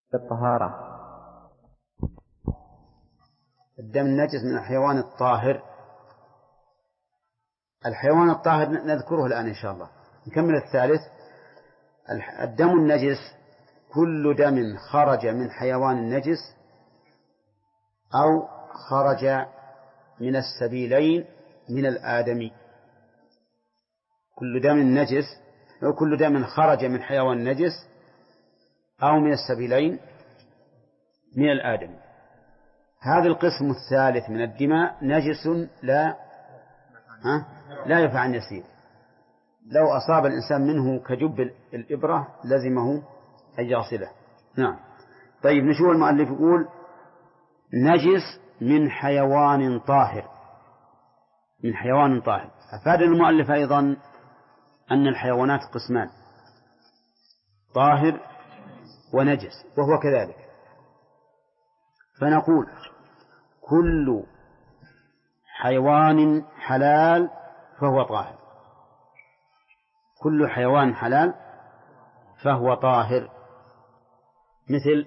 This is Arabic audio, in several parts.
الطهارة. الدم النجس من الحيوان الطاهر. الحيوان الطاهر نذكره الآن إن شاء الله. نكمل الثالث. الدم النجس كل دم خرج من حيوان نجس أو خرج من السبيلين من الآدمي. كل دم نجس أو كل دم خرج من حيوان نجس أو من السبيلين من الآدمي. هذا القسم الثالث من الدماء نجس لا يعفى عن يسير. لو أصاب الإنسان منه كجب الإبرة لزمه أن يغسله. نعم. طيب نشوف المؤلف يقول نجس من حيوان طاهر. من حيوان طاهر. أفاد المؤلف أيضا أن الحيوانات قسمان، طاهر ونجس، وهو كذلك. فنقول كل حيوان حلال فهو طاهر. كل حيوان حلال فهو طاهر. مثل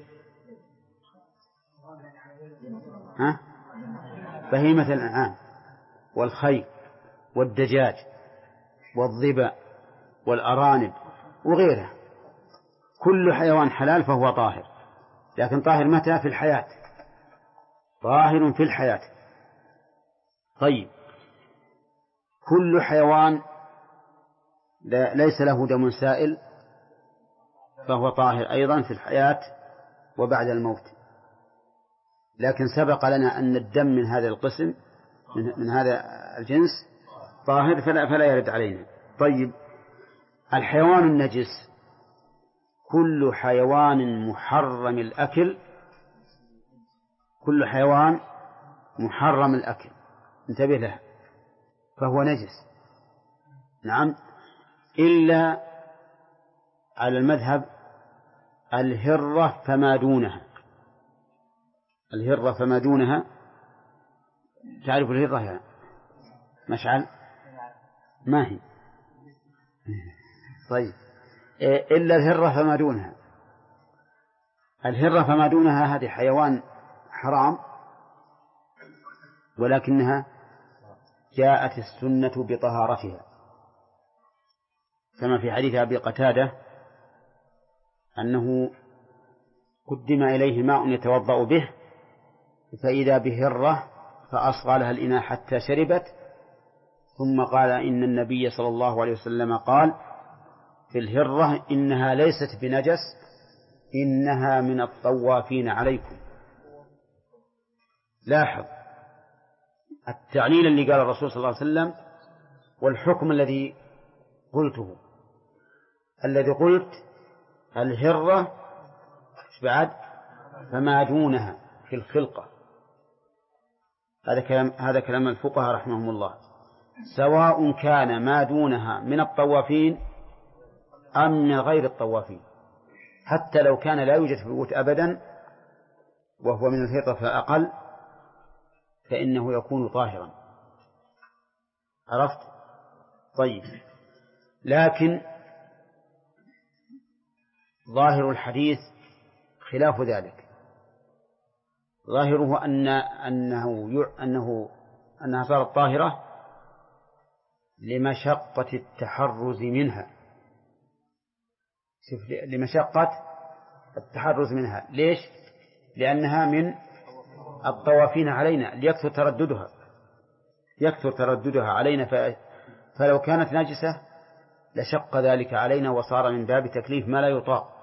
بهيمة الأنعام والخيل والدجاج والظباء والأرانب وغيرها. كل حيوان حلال فهو طاهر، لكن طاهر متى؟ في الحياة. طاهر في الحياة. طيب كل حيوان ليس له دم سائل فهو طاهر أيضا في الحياة وبعد الموت. لكن سبق لنا أن الدم من هذا القسم من هذا الجنس طاهر فلا يرد علينا. طيب الحيوان النجس كل حيوان محرم الأكل. كل حيوان محرم الأكل، انتبه له، فهو نجس. نعم، إلا على المذهب الهرة فما دونها. الهرة فما دونها، تعرف الهرة يا مشعل؟ ما هي؟ طيب إلا الهرة فما دونها. الهرة فما دونها هذه حيوان حرام، ولكنها جاءت السنة بطهارتها، كما في حديث أبي قتادة أنه قدم إليه ماء يتوضأ به فإذا بهرة فأصغى لها الإناء حتى شربت، ثم قال إن النبي صلى الله عليه وسلم قال في الهرة إنها ليست بنجس إنها من الطوافين عليكم. لاحظ التعليل اللي قال الرسول صلى الله عليه وسلم والحكم الذي قلته. الذي قلت الهرة بعد فما دونها في الخلقة. هذا كلام الفقهاء رحمهم الله. سواء كان ما دونها من الطوافين أم من غير الطوافين، حتى لو كان لا يوجد في البيوت أبدا وهو من الهرة فأقل فإنه يكون طاهرا. عرفت؟ طيب لكن ظاهر الحديث خلاف ذلك. ظاهره أنها صارت طاهرة لمشقة التحرز منها. لمشقة التحرز منها. ليش؟ لأنها من الطوافين علينا ليكثر ترددها علينا، فلو كانت نجسة لشق ذلك علينا وصار من باب تكليف ما لا يطاق.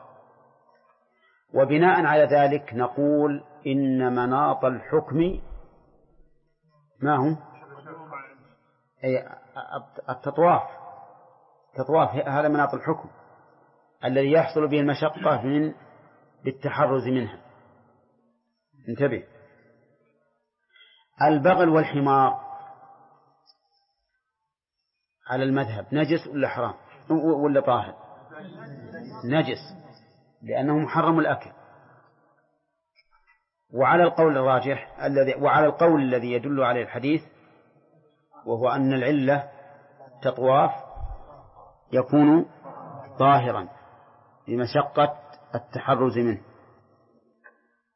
وبناء على ذلك نقول إن مناط الحكم ما هو؟ أي التطواف. هذا مناط الحكم الذي يحصل به المشقة بالتحرز منها. انتبه. البغل والحمار على المذهب نجس ولا حرام ولا طاهر؟ نجس لأنه محرم الأكل. وعلى القول الراجح وعلى القول الذي يدل عليه الحديث وهو أن العلة تطواف يكون طاهرا لمشقة التحرز منه.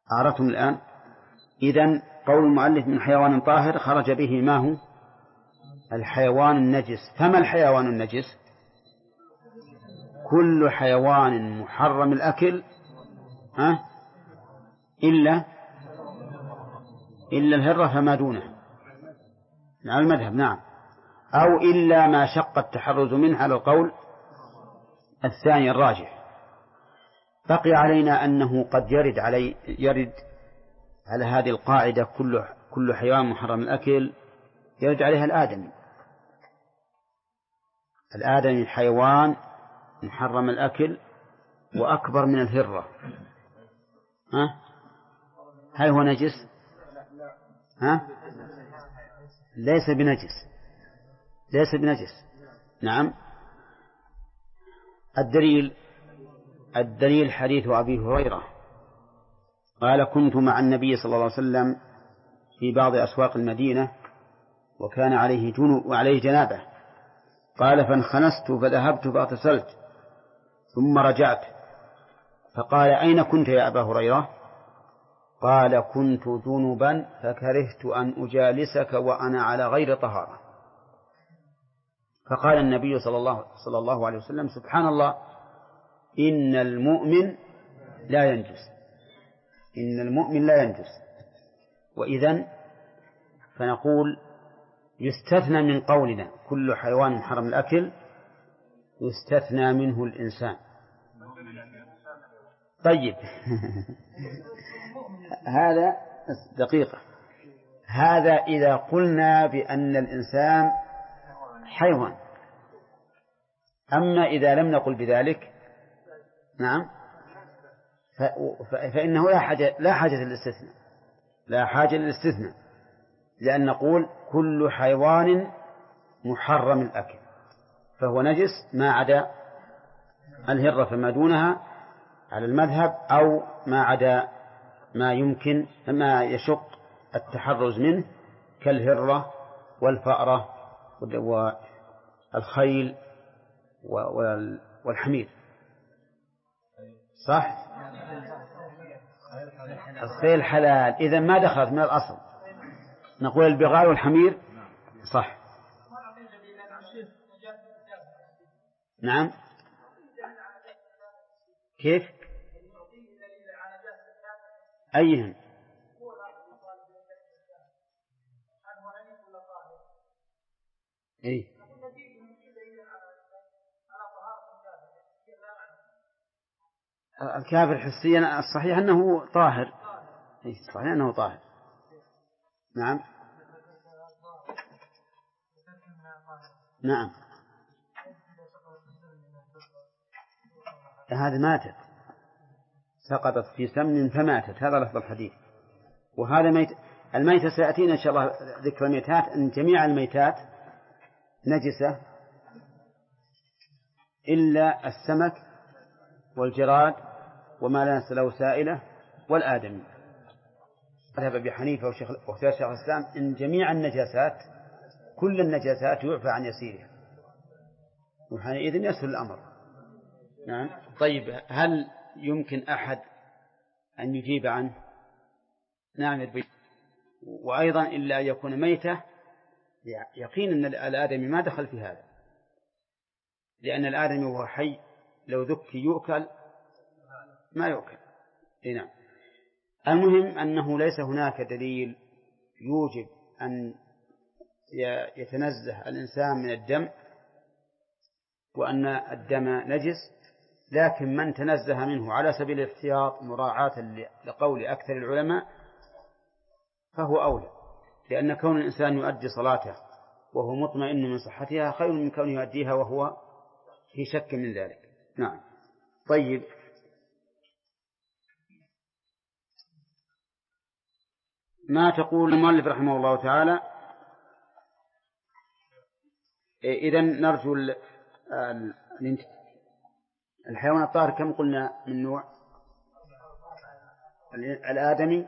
عرفتم الآن؟ إذن قول المؤلف من حيوان طاهر خرج به ما هو الحيوان النجس. فما الحيوان النجس؟ كل حيوان محرم الأكل إلا الهرة فما دونه على المذهب، نعم، أو إلا ما شق التحرز منه على القول الثاني الراجح. بقي علينا أنه قد يرد على هذه القاعدة كل حيوان محرم الأكل يرد عليها الآدمي حيوان محرم الأكل وأكبر من الهرة، هل هو نجس؟ ليس بنجس. نعم. الدليل حديث أبي هريرة قال كنت مع النبي صلى الله عليه وسلم في بعض أسواق المدينة وكان عليه جنوب وعليه جنابة، قال فانخنست فذهبت فاغتسلت ثم رجعت فقال أين كنت يا أبا هريرة؟ قال كنت جنبا فكرهت أن أجالسك وأنا على غير طهارة. فقال النبي صلى الله عليه وسلم سبحان الله إن المؤمن لا ينجس. وإذن فنقول يستثنى من قولنا كل حيوان محرم الأكل يستثنى منه الإنسان. طيب هذا دقيقة، هذا إذا قلنا بأن الإنسان حيوان. أما إذا لم نقل بذلك نعم فإنه لا حاجة للاستثناء، لأن نقول كل حيوان محرم الأكل فهو نجس ما عدا الهرة فما دونها على المذهب، أو ما عدا ما يشق التحرز منه كالهرة والفأرة والخيل والحمير. صح؟ الخيل حلال، إذن ما دخلت من الأصل. نقول البغال والحمير صح. نعم. كيف؟ أيهم؟ إيه؟ الكافر حسيا الصحيح أنه طاهر. صحيح أنه طاهر. نعم. نعم. هذه ماتت، سقطت في سمن فماتت، هذا لفظ الحديث. وهذا الميتة سيأتينا إن شاء الله ذكر الميتات، أن جميع الميتات نجسة إلا السمك والجراد وما لا له سائلة والآدمي. ذهب أبي حنيفة واختار شيخ الإسلام إن جميع النجاسات كل النجاسات يعفى عن يسيرها، وحينئذ يسهل الأمر. نعم. طيب هل يمكن أحد أن يجيب عنه؟ نعم. وأيضا إلا أن يكون ميتة يقين أن الآدمي ما دخل في هذا، لأن الآدمي وهو حي لو ذكي يؤكل ما يؤكل. نعم. المهم أنه ليس هناك دليل يوجب أن يتنزه الإنسان من الدم وأن الدم نجس، لكن من تنزه منه على سبيل الاحتياط مراعاة لقول أكثر العلماء فهو أولى، لأن كون الإنسان يؤدي صلاته وهو مطمئن من صحتها خير من كونه يؤديها وهو في شك من ذلك. نعم. طيب ما تقول المؤلف رحمه الله تعالى؟ إذن نرجو الحيوان الطاهر كم قلنا من نوع؟ الآدمي،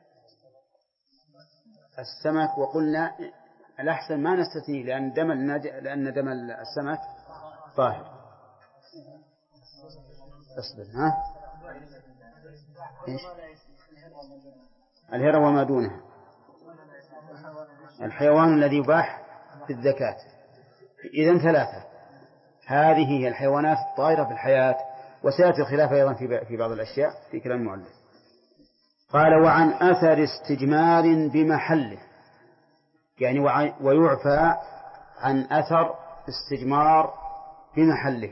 السمك، وقلنا الأحسن ما نستثنيه لأن دم السمك طاهر. أصبر. إيش؟ الهرة وما دونها، الحيوان الذي يباح في الزكاة. إذن ثلاثة، هذه هي الحيوانات الطائرة في الحياة، وسيأتي الخلاف أيضا في بعض الأشياء في كلام المؤلف. قال وعن أثر استجمار بمحله، يعني ويعفى عن أثر استجمار بمحله.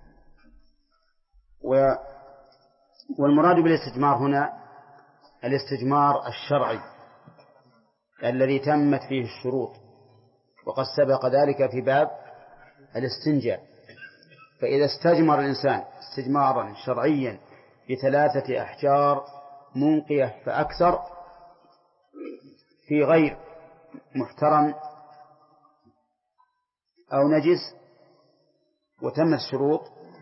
والمراد بالاستجمار هنا الاستجمار الشرعي الذي تمت فيه الشروط، وقد سبق ذلك في باب الاستنجاء. فإذا استجمر الإنسان استجمارا شرعيا ب3 أحجار منقية فأكثر في غير محترم أو نجس وتمت الشروط،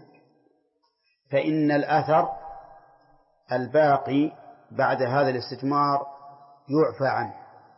فإن الأثر الباقي بعد هذا الاستجمار يعفى عنه.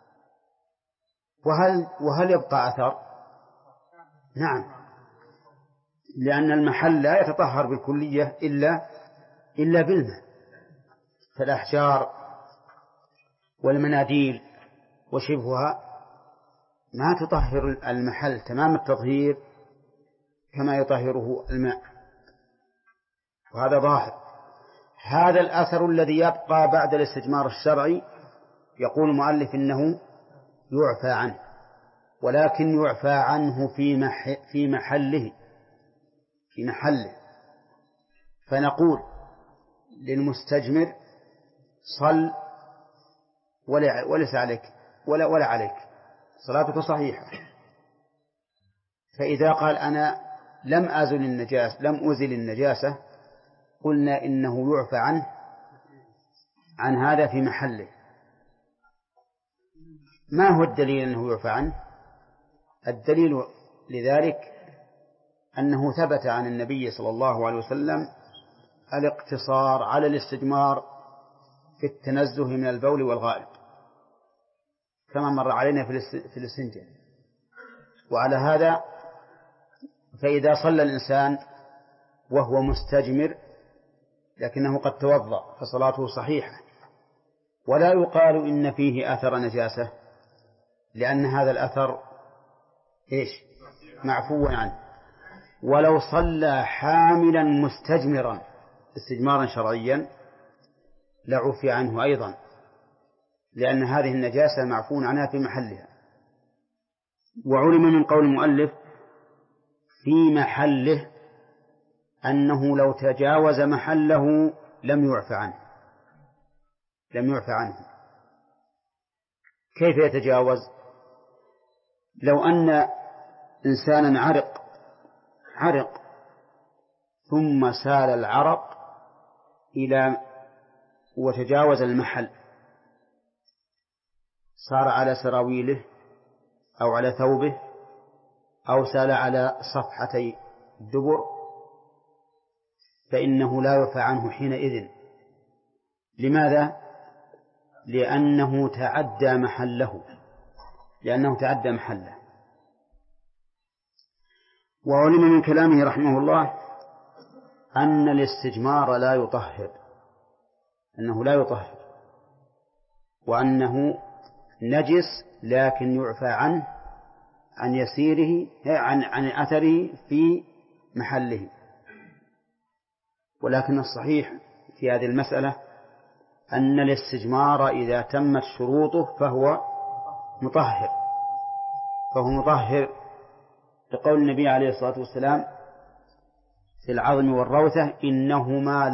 وهل يبقى أثر؟ نعم، لأن المحل لا يتطهر بالكلية إلا بالماء، فالأحجار والمناديل وشبهها ما تطهر المحل تمام التطهير كما يطهره الماء، وهذا ظاهر. هذا الأثر الذي يبقى بعد الاستجمار الشرعي يقول المؤلف إنه يعفى عنه، ولكن يعفى عنه في محله. فنقول للمستجمر صل وليس عليك ولا عليك، صلاتك صحيحة. فإذا قال أنا لم أزل النجاسة قلنا إنه يعفى عنه عن هذا في محله. ما هو الدليل أنه يعفى عنه؟ الدليل لذلك أنه ثبت عن النبي صلى الله عليه وسلم الاقتصار على الاستجمار في التنزه من البول والغائط كما مر علينا في الاستنجاء. وعلى هذا فإذا صلى الإنسان وهو مستجمر لكنه قد توضأ فصلاته صحيحة، ولا يقال إن فيه أثر نجاسة، لأن هذا الأثر معفو عنه. ولو صلى حاملا مستجمرا استجمارا شرعيا لعفي عنه أيضا، لأن هذه النجاسة معفو عنها في محلها. وعلم من قول المؤلف في محله أنه لو تجاوز محله لم يعفى عنه. كيف يتجاوز؟ لو أن إنسانا عرق ثم سال العرق وتجاوز المحل، صار على سراويله أو على ثوبه أو سال على صفحتي الدبر، فإنه لا يعفى عنه حينئذ. لماذا؟ لأنه تعدى محله. وعلم من كلامه رحمه الله أن الاستجمار لا يطهر، وأنه نجس، لكن يعفى عنه عن يسيره عن أثره في محله. ولكن الصحيح في هذه المسألة أن الاستجمار إذا تمت شروطه فهو مطهر لقول النبي عليه الصلاة والسلام في العظم والروثة إنهما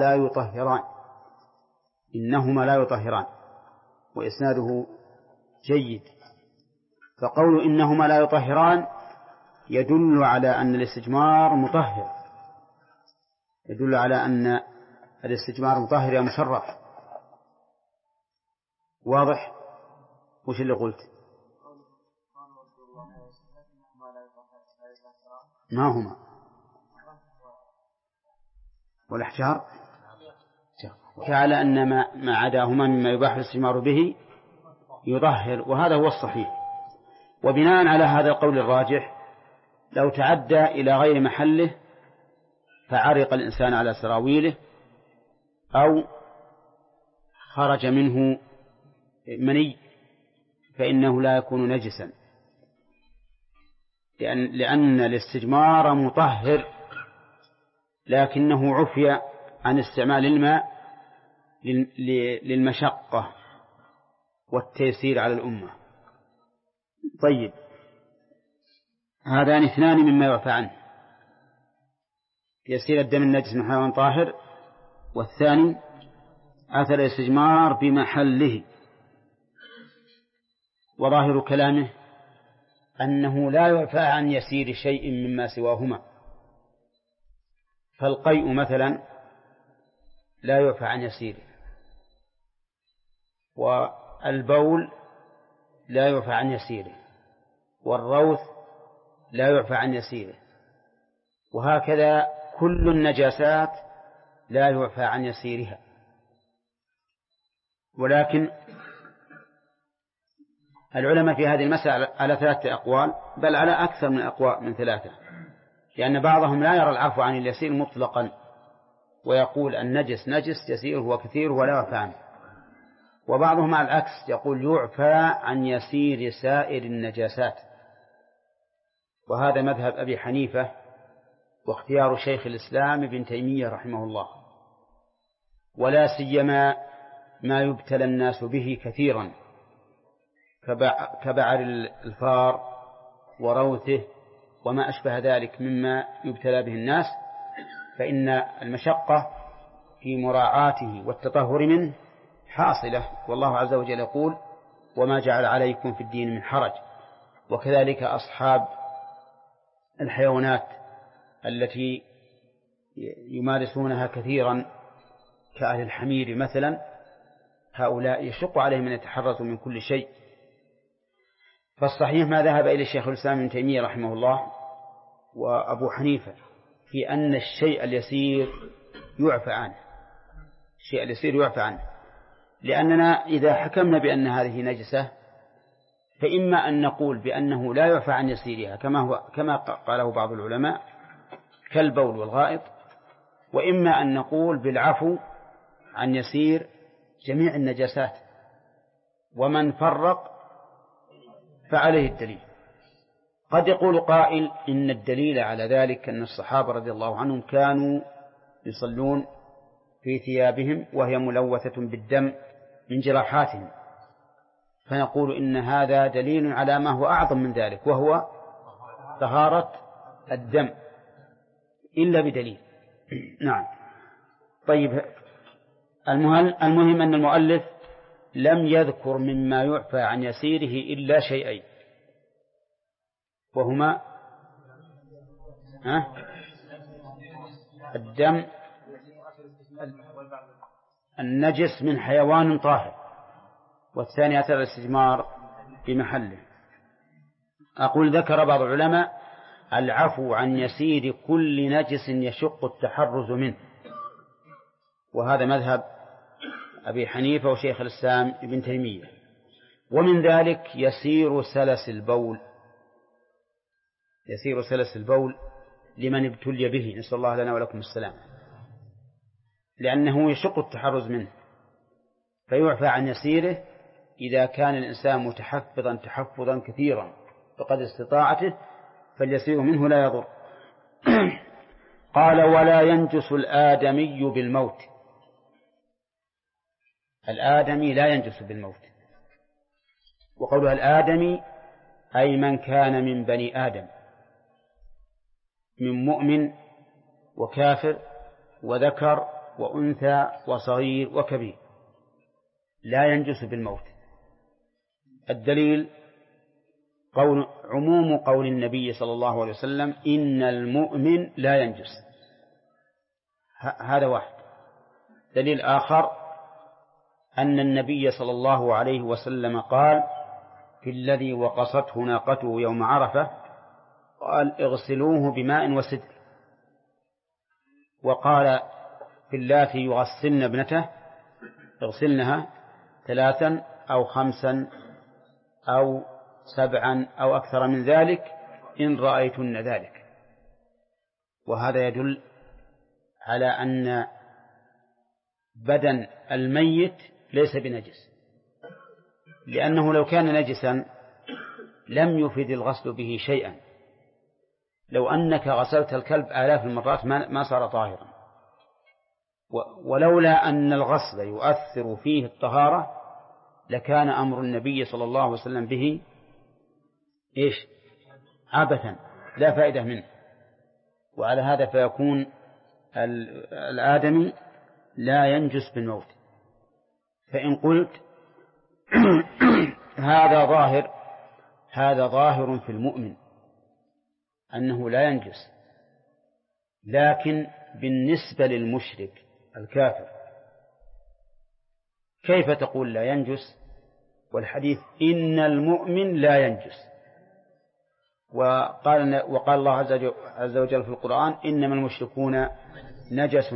لا يطهران، وإسناده جيد. فقول إنهما لا يطهران يدل على أن الاستجمار مطهر، يا مشرف. واضح؟ وش اللي قلت؟ ما هما والأحجار، وعلى أن ما عداهما مما يباح الاستجمار به يطهر، وهذا هو الصحيح. وبناء على هذا القول الراجح لو تعدى إلى غير محله فعرق الإنسان على سراويله أو خرج منه مني فإنه لا يكون نجسا، لأن الاستجمار مطهر، لكنه عفي عن استعمال الماء للمشقة والتيسير على الأمة. طيب، هذان اثنان مما يعفى عنه، يسير الدم النجس من حيوان طاهر، والثاني أثر الاستجمار بمحله. وظاهر كلامه أنه لا يعفى عن يسير شيء مما سواهما، فالقيء مثلا لا يعفى عن يسيره، والبول لا يعفى عن يسيره، والروث لا يعفى عن يسيره، وهكذا كل النجاسات لا يعفى عن يسيرها. ولكن العلماء في هذه المسألة على 3 أقوال، بل على أكثر من أقوال من 3، لأن بعضهم لا يرى العفو عن اليسير مطلقا، ويقول النجس نجس يسيره وكثيره ولا يعفى عنه، وبعضهم على العكس يقول يعفى عن يسير سائر النجاسات. وهذا مذهب أبي حنيفة واختيار شيخ الإسلام ابن تيمية رحمه الله، ولا سيما ما يبتلى الناس به كثيرا كبعر الفار وروثه وما أشبه ذلك مما يبتلى به الناس، فإن المشقة في مراعاته والتطهر منه حاصلة، والله عز وجل يقول وما جعل عليكم في الدين من حرج. وكذلك أصحاب الحيوانات التي يمارسونها كثيرا كأهل الحمير مثلا، هؤلاء يشق عليهم أن يتحرزوا من كل شيء. فالصحيح ما ذهب إلى الشيخ الإسلام ابن تيمية رحمه الله وأبو حنيفة في أن الشيء اليسير يعفى عنه، الشيء اليسير يعفى عنه، لأننا إذا حكمنا بأن هذه نجسة فإما أن نقول بأنه لا يعفى عن يسيرها كما قاله بعض العلماء كالبول والغائط، وإما أن نقول بالعفو عن يسير جميع النجاسات، ومن فرق فعليه الدليل. قد يقول قائل إن الدليل على ذلك أن الصحابة رضي الله عنهم كانوا يصلون في ثيابهم وهي ملوثة بالدم من جراحاتهم، فنقول إن هذا دليل على ما هو أعظم من ذلك، وهو طهارة الدم إلا بدليل. نعم. طيب، المهم أن المؤلف لم يذكر مما يعفى عن يسيره إلا شيئين، وهما الدم النجس من حيوان طاهر، والثاني أثر الاستجمار بمحله. أقول ذكر بعض العلماء العفو عن يسير كل نجس يشق التحرز منه، وهذا مذهب أبي حنيفة وشيخ الإسلام ابن تيمية. ومن ذلك يسير سلس البول، يسير سلس البول لمن ابتلي به، نسأل الله لنا ولكم السلام، لأنه يشق التحرز منه، فيعفى عن يسيره إذا كان الإنسان متحفظا تحفظا كثيرا بقدر استطاعته، فاليسير منه لا يضر. قال ولا ينجس الآدمي بالموت، الآدمي لا ينجس بالموت، وقولها الآدمي أي من كان من بني آدم، من مؤمن وكافر وذكر وأنثى وصغير وكبير، لا ينجس بالموت. الدليل عموم قول النبي صلى الله عليه وسلم إن المؤمن لا ينجس، هذا واحد. دليل آخر أن النبي صلى الله عليه وسلم قال في الذي وقصته ناقته يوم عرفة، قال اغسلوه بماء وسدر، وقال في اللاتي يغسلن ابنته اغسلنها 3 أو 5 أو 7 أو أكثر من ذلك إن رأيتن ذلك. وهذا يدل على أن بدن الميت ليس بنجس، لأنه لو كان نجسا لم يفد الغسل به شيئا. لو أنك غسلت الكلب آلاف المرات ما صار طاهرا. ولولا أن الغسل يؤثر فيه الطهارة لكان أمر النبي صلى الله عليه وسلم به عبثا لا فائدة منه. وعلى هذا فيكون الآدمي لا ينجس بالموت. فإن قلت هذا ظاهر في المؤمن أنه لا ينجس، لكن بالنسبة للمشرك الكافر كيف تقول لا ينجس والحديث إن المؤمن لا ينجس؟ وقال الله عز وجل في القرآن إنما المشركون نجس.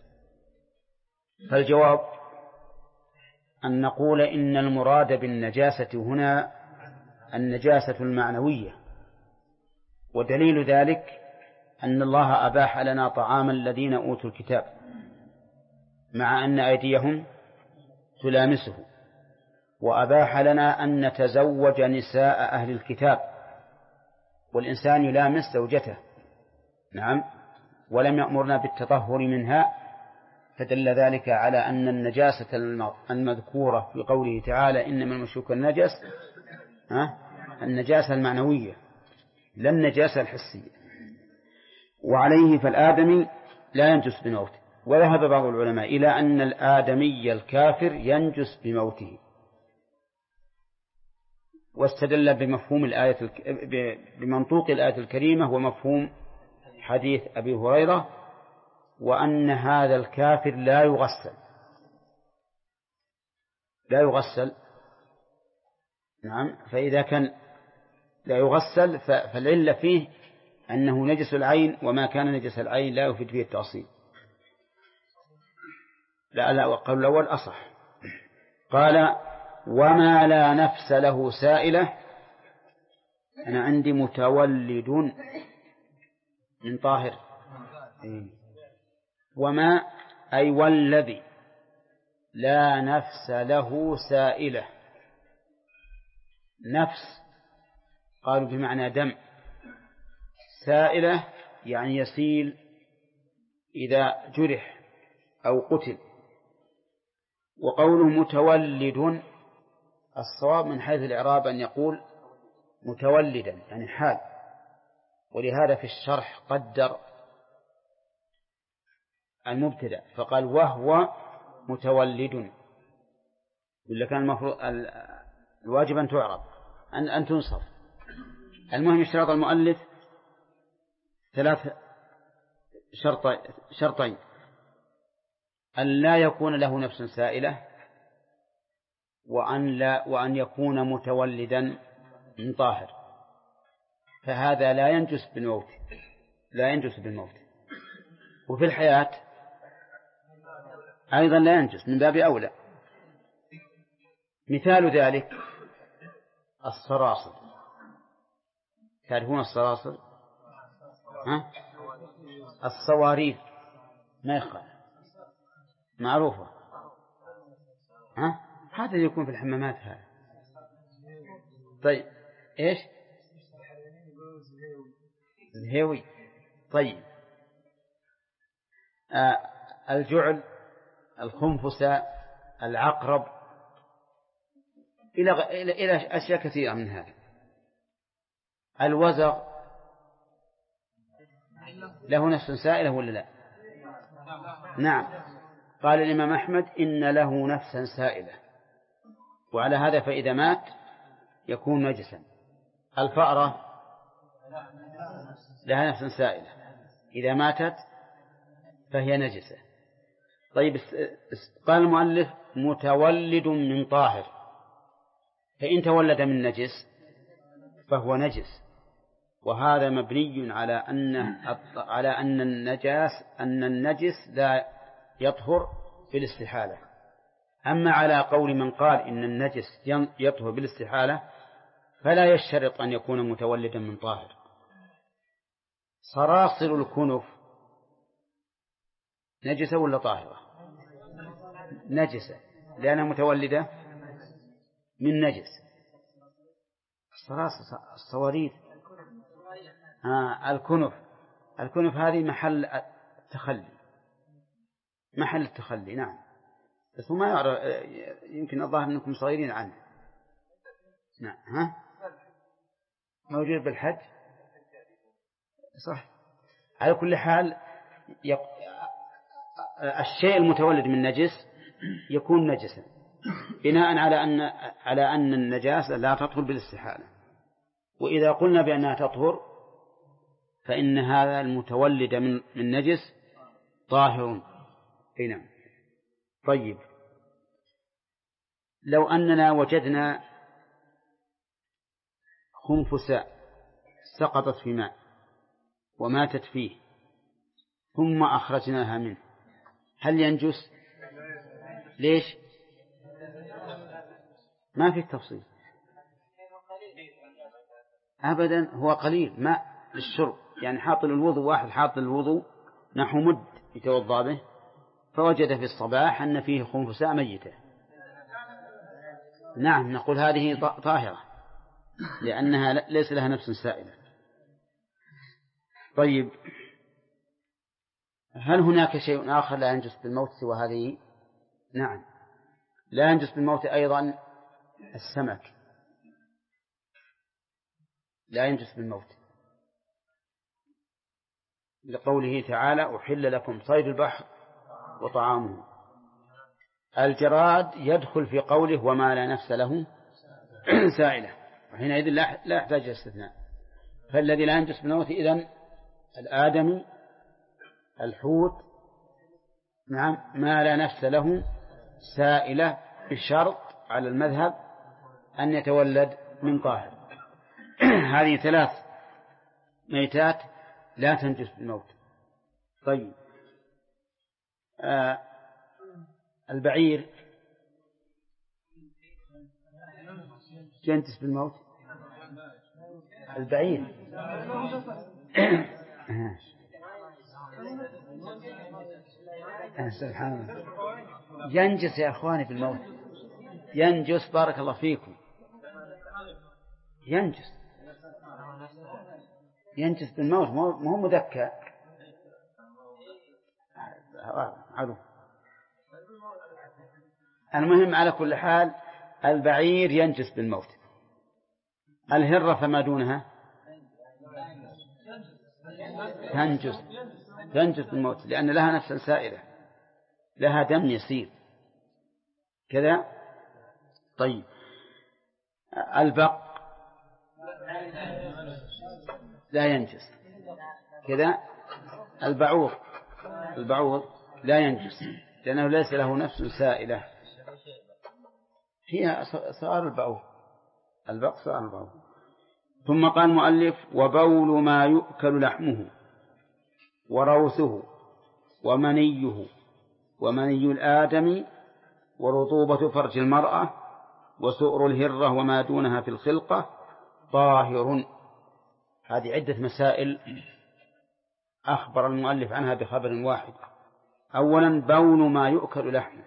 فالجواب أن نقول إن المراد بالنجاسة هنا النجاسة المعنوية، ودليل ذلك أن الله أباح لنا طعام الذين أوتوا الكتاب مع أن أيديهم تلامسه، وأباح لنا أن نتزوج نساء أهل الكتاب والإنسان يلامس زوجته، نعم، ولم يأمرنا بالتطهر منها. فدل ذلك على أن النجاسة المذكورة في قوله تعالى إنما المشركون نجس النجاسة المعنوية لا النجاسة الحسية. وعليه فالآدمي لا ينجس بموته. وذهب بعض العلماء إلى أن الآدمي الكافر ينجس بموته، واستدل بمنطوق الآية الكريمة ومفهوم حديث أبي هريرة، وأن هذا الكافر لا يغسل. نعم، فإذا كان لا يغسل فالعلة فيه أنه نجس العين، وما كان نجس العين لا يفيد فيه التأصيل. لا وقال الأول أصح. قال وما لا نفس له سائلة. أنا عندي متولد من طاهر. وما أي والذي لا نفس له سائلة. نفس قالوا بمعنى دم، سائلة يعني يسيل إذا جرح أو قتل. وقوله متولد الصواب من حيث الإعراب أن يقول متولدا يعني حال، ولهذا في الشرح قدر المبتدأ فقال وهو متولد، ولا كان المفروض الواجب أن تعرب أن تنصف. المهم اشتراط المؤلف شرطين: أن لا يكون له نفس سائلة، وأن يكون متولدا من طاهر، فهذا لا ينجس بالموت. وفي الحياة أيضا لا ينجس من باب أولى. مثال ذلك الصراصر. تعرفون الصراصر؟ الصواريخ ما يخالف، معروفة. هذا يكون في الحمامات هذا. طيب إيش؟ زهيوي. طيب الجعل، الخنفسة، العقرب، إلى أشياء كثيرة من هذا. الوزغ له نفس سائلة ولا لا؟ نعم، قال الإمام أحمد إن له نفسا سائلة، وعلى هذا فإذا مات يكون نجسا. الفأرة لها نفس سائلة، إذا ماتت فهي نجسة. طيب قال المؤلف متولد من طاهر، فإن تولد من نجس فهو نجس، وهذا مبني على أن النجس لا يطهر بالاستحالة. أما على قول من قال إن النجس يطهر بالاستحالة فلا يشترط أن يكون متولدا من طاهر. صراصر الكنف نجسة ولا طاهرة؟ نجسة، لأنها متولدة من نجس. الصواريخ. الكنف هذه محل التخلي. نعم، بس هو ما يعرف، يمكن الظاهر أنكم صغيرين عنه. نعم. موجود بالحج صح. على كل حال الشيء المتولد من نجس يكون نجسا بناء على أن النجاسة لا تطهر بالاستحالة. وإذا قلنا بأنها تطهر فإن هذا المتولد من نجس طاهر. نعم. طيب، لو أننا وجدنا خنفساء سقطت في ماء وماتت فيه ثم أخرجناها منه، هل ينجس؟ ليش؟ ما في تفصيل أبدا، هو قليل ماء للشرب، يعني حاط الوضوء، واحد حاط الوضوء نحو مد يتوضأ به فوجد في الصباح أن فيه خنفساء ميتة، نعم نقول هذه طاهرة لأنها ليس لها نفس سائلة. طيب، هل هناك شيء آخر لا ينجس بالموت سوى هذه؟ نعم، لا ينجس بالموت أيضا السمك، لا ينجس بالموت لقوله تعالى أحل لكم صيد البحر وطعامه. الجراد يدخل في قوله وما لا نفس له سائلة، وحينئذ لا يحتاج استثناء. فالذي لا ينجس بالموت إذن الآدمي، الحوت، نعم، ما لا نفس له سائلة، بشرط على المذهب أن يتولد من طاهر. هذه 3 ميتات لا تنجس بالموت. طيب، البعير ينجس بالموت؟ البعير سبحان الله، ينجس يا أخواني بالموت، ينجس، بارك الله فيكم، ينجس بالموت، مو مذكى. المهم على كل حال البعير ينجس بالموت. الهرة فما دونها تنجس بالموت لأن لها نفس سائلة، لها دم يسير كذا. طيب، البق لا ينجس كذا. البعوض لا ينجس لأنه ليس له نفس سائلة، فيها صار البق صار البعوض. ثم قال المؤلف وبول ما يؤكل لحمه وروثه ومني الآدم ورطوبة فرج المرأة وسؤر الهرة وما دونها في الخلقة طاهر. هذه عدة مسائل أخبر المؤلف عنها بخبر واحد. أولا، بول ما يؤكل لحمه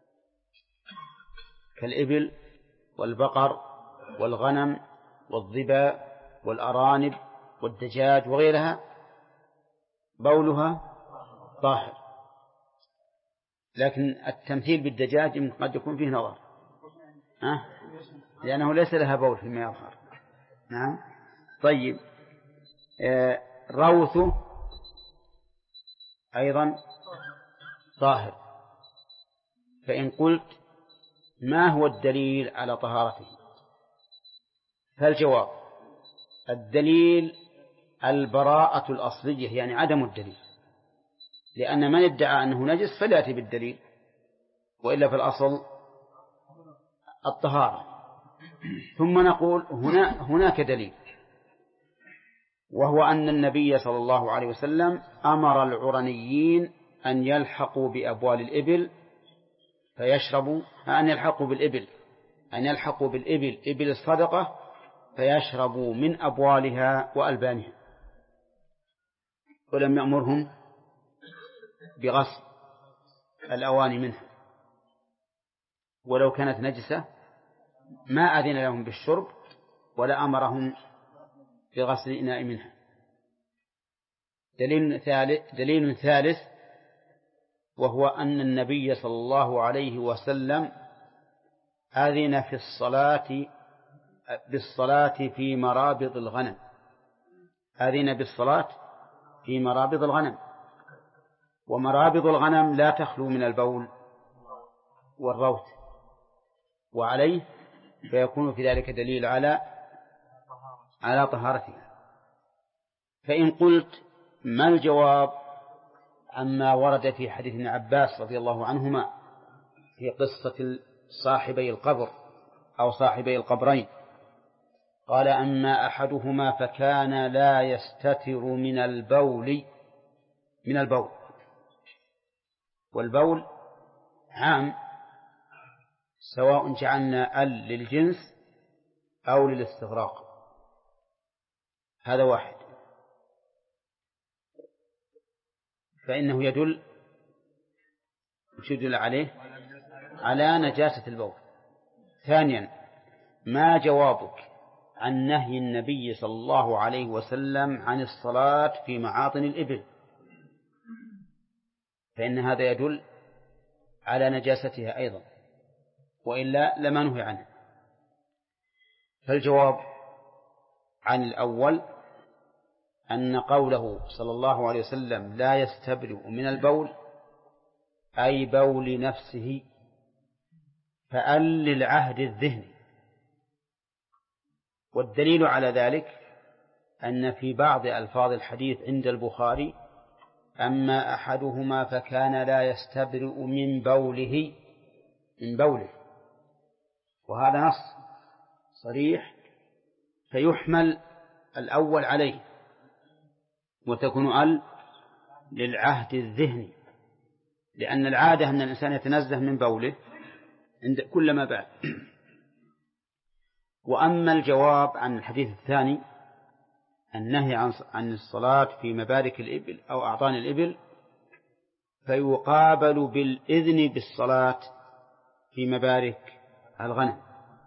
كالإبل والبقر والغنم والظباء والأرانب والدجاج وغيرها، بولها طاهر، لكن التمثيل بالدجاج قد يكون فيه نظر، لأنه ليس لها بول فيما يظهر. نعم. طيب، روثه أيضا طاهر. فإن قلت ما هو الدليل على طهارته؟ فالجواب الدليل البراءة الأصلية، يعني عدم الدليل، لأن من ادعى أنه نجس فليأتي بالدليل، وإلا في الأصل الطهارة. ثم نقول هناك دليل، وهو أن النبي صلى الله عليه وسلم أمر العرنيين أن يلحقوا بأبوال الإبل فيشربوا، أن يلحقوا بالإبل إبل الصدقة فيشربوا من أبوالها وألبانها، ولم يأمرهم بغسل الأواني منها، ولو كانت نجسة ما أذن لهم بالشرب ولا أمرهم بغسل إناء منها. دليل ثالث وهو أن النبي صلى الله عليه وسلم أذن بالصلاة في مرابض الغنم. أذن بالصلاة في مرابض الغنم، ومرابض الغنم لا تخلو من البول والروث، وعليه فيكون في ذلك دليل على طهارتها. فإن قلت ما الجواب عما ورد في حديث ابن عباس رضي الله عنهما في قصة صاحبي القبر أو صاحبي القبرين؟ قال: أما أحدهما فكان لا يستتر من البول، والبول عام، سواء جعلنا للجنس أو للاستغراق، هذا واحد، فإنه يدل عليه على نجاسة البول. ثانيا، ما جوابك عن نهي النبي صلى الله عليه وسلم عن الصلاة في معاطن الإبل؟ فإن هذا يدل على نجاستها أيضا، وإلا لما نهي عنه. فالجواب عن الأول أن قوله صلى الله عليه وسلم لا يستبرئ من البول أي بول نفسه، فأل للعهد الذهني. والدليل على ذلك أن في بعض ألفاظ الحديث عند البخاري: أما أحدهما فكان لا يستبرئ من بوله، وهذا نص صريح، فيحمل الأول عليه، وتكون للعهد الذهني، لأن العادة أن الإنسان يتنزه من بوله عند كل ما بعد. وأما الجواب عن الحديث الثاني، النهي عن الصلاة في مبارك الإبل أو أعطان الإبل، فيقابل بالإذن بالصلاة في مبارك الغنم،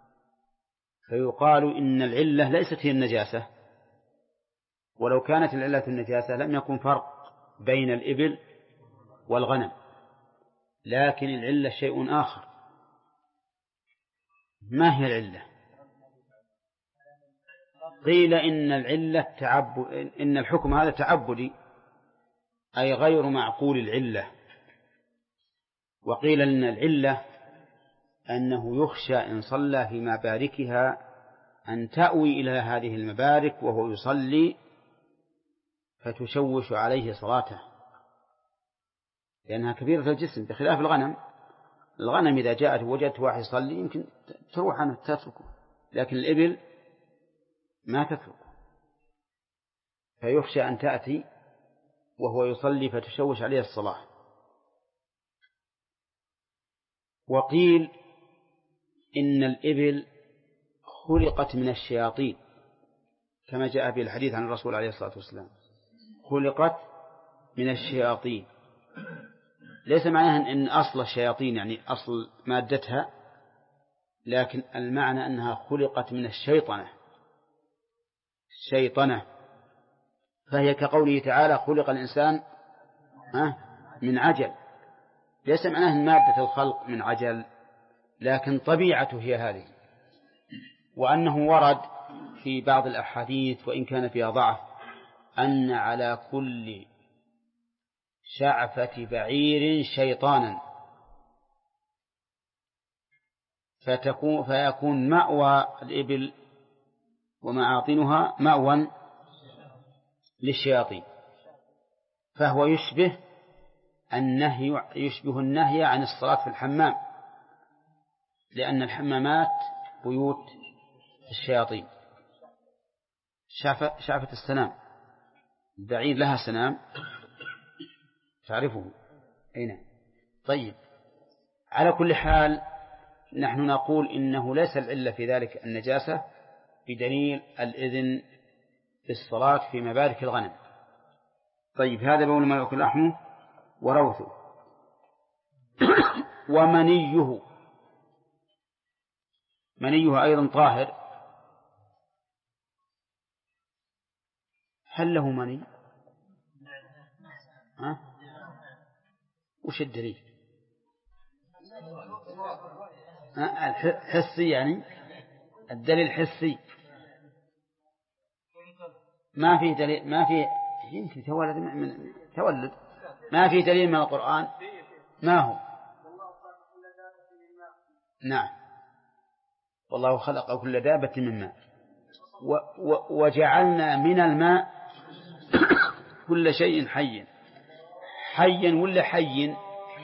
فيقال إن العلة ليست هي النجاسة، ولو كانت العلة النجاسة لم يكن فرق بين الإبل والغنم، لكن العلة شيء آخر. ما هي العلة؟ قيل إن الحكم هذا تعبدي، أي غير معقول العلة. وقيل إن العلة أنه يخشى إن صلى في مباركها أن تأوي إلى هذه المبارك وهو يصلي فتشوش عليه صلاته، لأنها كبيرة الجسم، بخلاف الغنم إذا جاءت وجدت واحد يصلي يمكن تروح عنه تتركه، لكن الإبل ما تتركه، فيخشى أن تأتي وهو يصلي فتشوش عليه الصلاة. وقيل إن الإبل خلقت من الشياطين، كما جاء في الحديث عن الرسول عليه الصلاة والسلام: خلقت من الشياطين. ليس معناها أن أصل الشياطين يعني أصل مادتها، لكن المعنى أنها خلقت من الشيطنة، فهي كقوله تعالى: خلق الإنسان من عجل. ليس معناها مادة الخلق من عجل، لكن طبيعته هي هذه. وأنه ورد في بعض الأحاديث وإن كان فيها ضعف أن على كل شعفة بعير شيطانا، فيكون مأوى الإبل ومعاطنها مأوى للشياطين، فهو يشبه النهي عن الصلاة في الحمام، لأن الحمامات بيوت الشياطين. شعفة السنام، البعير لها سنام تعرفه أين. طيب، على كل حال نحن نقول إنه ليس العلة في ذلك النجاسة بدليل الإذن في الصلاة في مبارك الغنم. طيب، هذا بول ما يأكل لحمه وروثه. منيه أيضا طاهر، هل له مني؟ وش الدليل؟ الحسي يعني، الدليل حسي، ما في دليل، ما في، يمكن تولد ما في دليل من القرآن. ما هو؟ نعم، والله خلق كل دابة من ماء وجعلنا من الماء كل شيء حي. حي ولا حي؟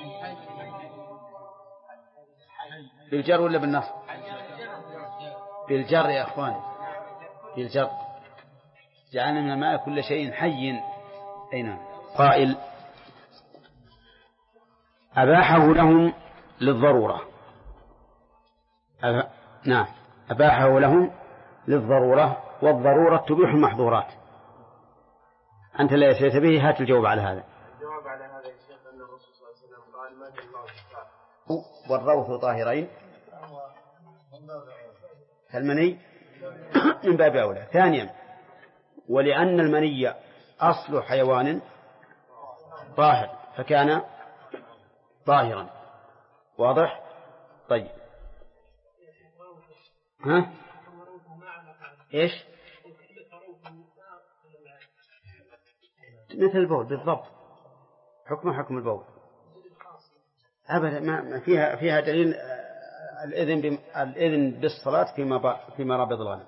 بالجر ولا بالنصب؟ بالجر يا أخوان، بالجر. جعلنا من الماء كل شيء حي. أين قائل أباحه لهم للضرورة. نعم، أباحه لهم للضرورة، والضرورة تبيح المحظورات. أنت لا يسيت به، هات الجواب على هذا. الجواب على هذا يا شيخ أن الرسول صلى الله عليه وسلم قال ما جاء الله والروث طاهرين فالمني من باب أولى. ثانيا، ولأن المني أصل حيوان طاهر فكان طاهرا. واضح؟ طيب، إيش؟ مثل البول بالضبط، حكم البول أبدا، ما فيها دليل الإذن بالصلاة فيما رابض الغنم.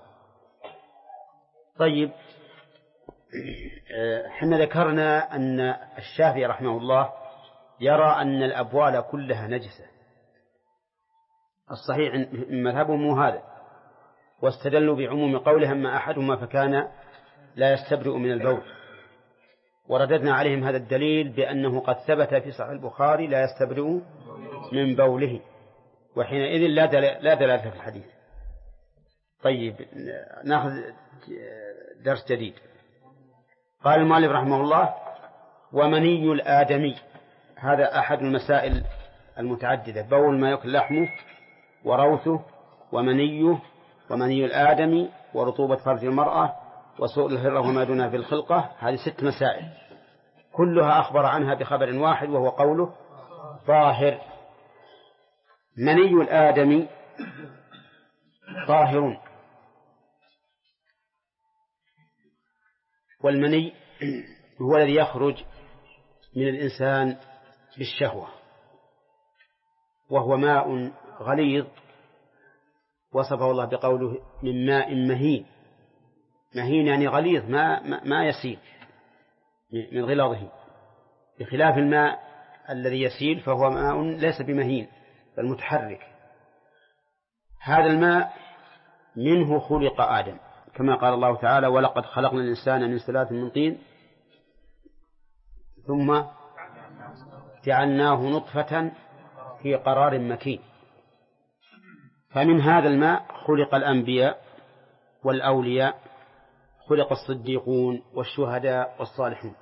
طيب، حنا ذكرنا أن الشافعي رحمه الله يرى أن الأبوال كلها نجسة، الصحيح من مذهبهم هذا، واستدلوا بعموم قولها أما أحدهما فكان لا يستبرئ من البول، ورددنا عليهم هذا الدليل بأنه قد ثبت في صحيح البخاري لا يستبرئ من بوله، وحينئذ لا دلالة في الحديث. طيب، نأخذ درس جديد. قال المؤلف رحمه الله ومني الآدمي، هذا أحد المسائل المتعددة، بول ما يأكل لحمه وروثه ومنيه ومني الآدمي ورطوبة فرج المرأة وسوء الهرة وما دونها في الخلقة. هذه 6 مسائل كلها أخبر عنها بخبر واحد وهو قوله طاهر. مني الآدمي طاهر، والمني هو الذي يخرج من الإنسان بالشهوة، وهو ماء غليظ وصفه الله بقوله من ماء مهين. مهين يعني غليظ، ما يسيل من غلاظه، بخلاف الماء الذي يسيل فهو ماء ليس بمهين بل متحرك. هذا الماء منه خلق آدم، كما قال الله تعالى ولقد خلقنا الإنسان من سلالة من طين ثم جعلناه نطفة في قرار مكين. فمن هذا الماء خلق الأنبياء والأولياء، خلق الصديقون والشهداء والصالحون،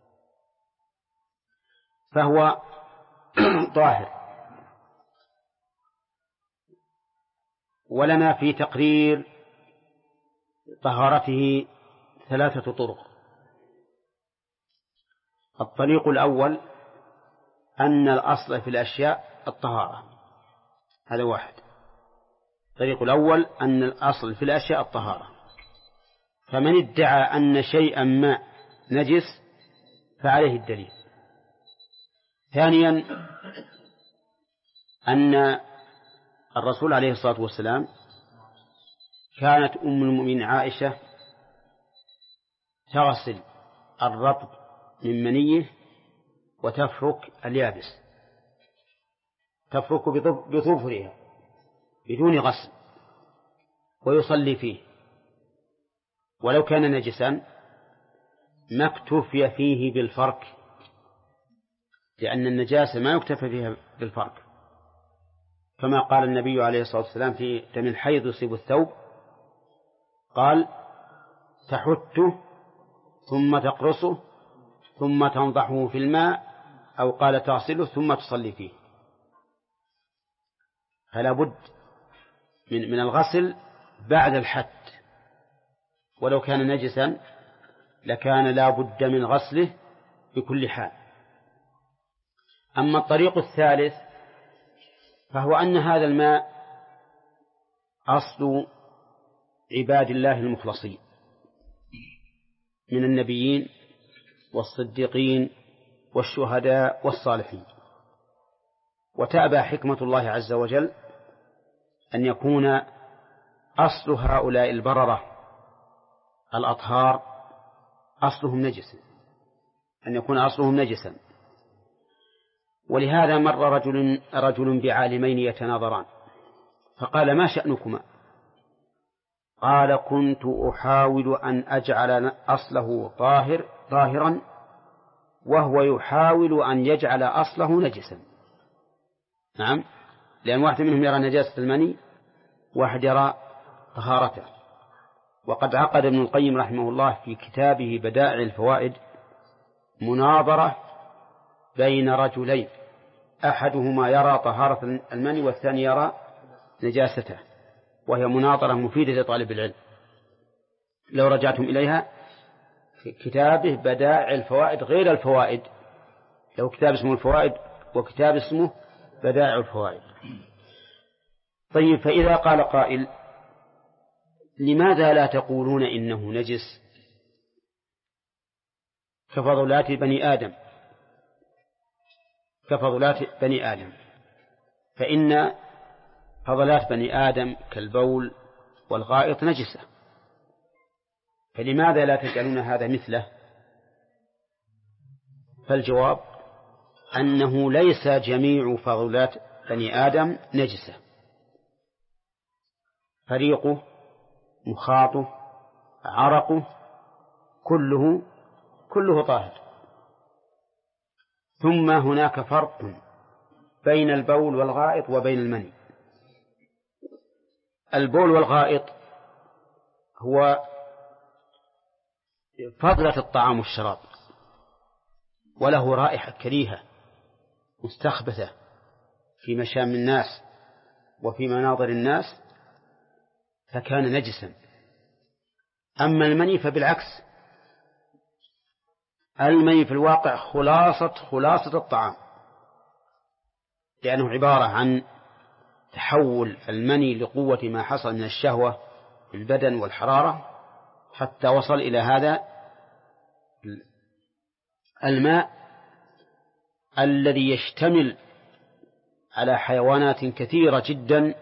فهو طاهر. ولنا في تقرير طهارته 3 طرق. الطريق الأول أن الأصل في الأشياء الطهارة، هذا واحد. الطريق الأول أن الأصل في الأشياء الطهارة، فمن ادعى أن شيئا ما نجس فعليه الدليل. ثانيا أن الرسول عليه الصلاة والسلام كانت أم المؤمنين عائشة تغسل الرطب من منيه وتفرك اليابس، تفرك بظفرها بدون غسل ويصلي فيه، ولو كان نجسا ما اكتفي فيه بالفرك، لأن النجاسة ما يكتفى فيها بالفرك، كما قال النبي عليه الصلاة والسلام في دم الحيض يصيب الثوب قال تحته ثم تقرصه ثم تنضحه في الماء، أو قال تغسله ثم تصلي فيه. فلا بد من الغسل بعد الحد، ولو كان نجسا لكان لا بد من غسله بكل حال. أما الطريق الثالث فهو أن هذا الماء أصل عباد الله المخلصين من النبيين والصديقين والشهداء والصالحين، وتأبى حكمة الله عز وجل أن يكون أصل هؤلاء البررة الأطهار أصلهم نجسا، أن يكون أصلهم نجسا. ولهذا مر رجل بعالمين يتناظران فقال: ما شأنكما؟ قال: كنت أحاول أن أجعل أصله طاهرا وهو يحاول أن يجعل أصله نجسا. نعم، لأن واحد منهم يرى نجاسة المني، واحد يرى طهارته. وقد عقد ابن القيم رحمه الله في كتابه بدائع الفوائد مناظرة بين رجلين، أحدهما يرى طهارة المني والثاني يرى نجاسته، وهي مناظرة مفيدة لطالب العلم. لو رجعتم إليها في كتابه بدائع الفوائد غير الفوائد، لو كتاب اسمه الفوائد وكتاب اسمه بدائع الفوائد. طيب، فإذا قال قائل: لماذا لا تقولون إنه نجس كفضلات بني آدم؟ كفضلات بني آدم، فإن فضلات بني آدم كالبول والغائط نجسة، فلماذا لا تجعلون هذا مثله؟ فالجواب أنه ليس جميع فضلات بني آدم نجسة، فريقه، مخاطه، عرقه، كله طاهر. ثم هناك فرق بين البول والغائط وبين المني. البول والغائط هو فضلة الطعام والشراب، وله رائحة كريهة مستخبثة في مشام الناس وفي مناظر الناس، فكان نجسا. أما المني فبالعكس، المني في الواقع خلاصة الطعام، لأنه عبارة عن تحول المني لقوة ما حصل من الشهوة في البدن والحرارة حتى وصل إلى هذا الماء الذي يشتمل على حيوانات كثيرة جدا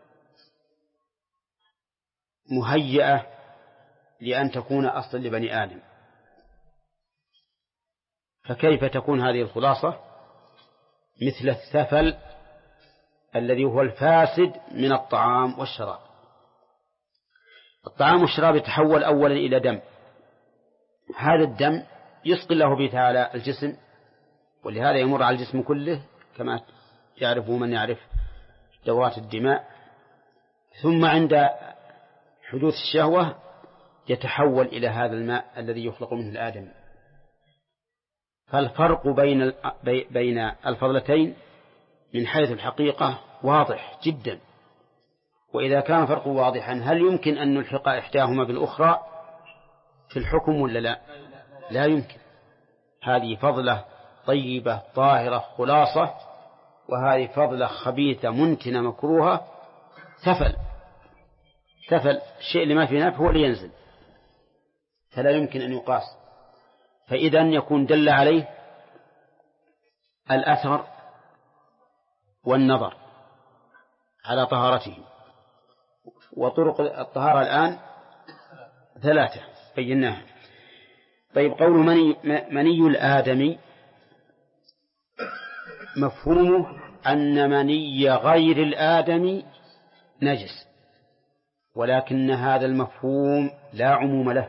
مهيئة لأن تكون أصلا لبني آدم. فكيف تكون هذه الخلاصة مثل الثفل الذي هو الفاسد من الطعام والشراب؟ الطعام والشراب يتحول أولا إلى دم، هذا الدم يسقي الله به تعالى الجسم، ولهذا يمر على الجسم كله كما يعرفه من يعرف دورات الدماء، ثم عند حدوث الشهوة يتحول إلى هذا الماء الذي يخلق منه الآدم. فالفرق بين الفضلتين من حيث الحقيقة واضح جدا، وإذا كان فرق واضحا هل يمكن أن نلحق إحداهما بالأخرى في الحكم ولا لا؟ لا يمكن. هذه فضلة طيبة طاهرة خلاصة، وهذه فضلة خبيثة منتنة مكروهة ثفل الشيء اللي ما في نفع هو اللي ينزل، فلا يمكن أن يقاس. فإذا يكون دل عليه الأثر والنظر على طهارته. وطرق الطهارة الآن 3 بيناها. طيب، قول مني الآدمي مفهومه أن مني غير الآدمي نجس، ولكن هذا المفهوم لا عموم له،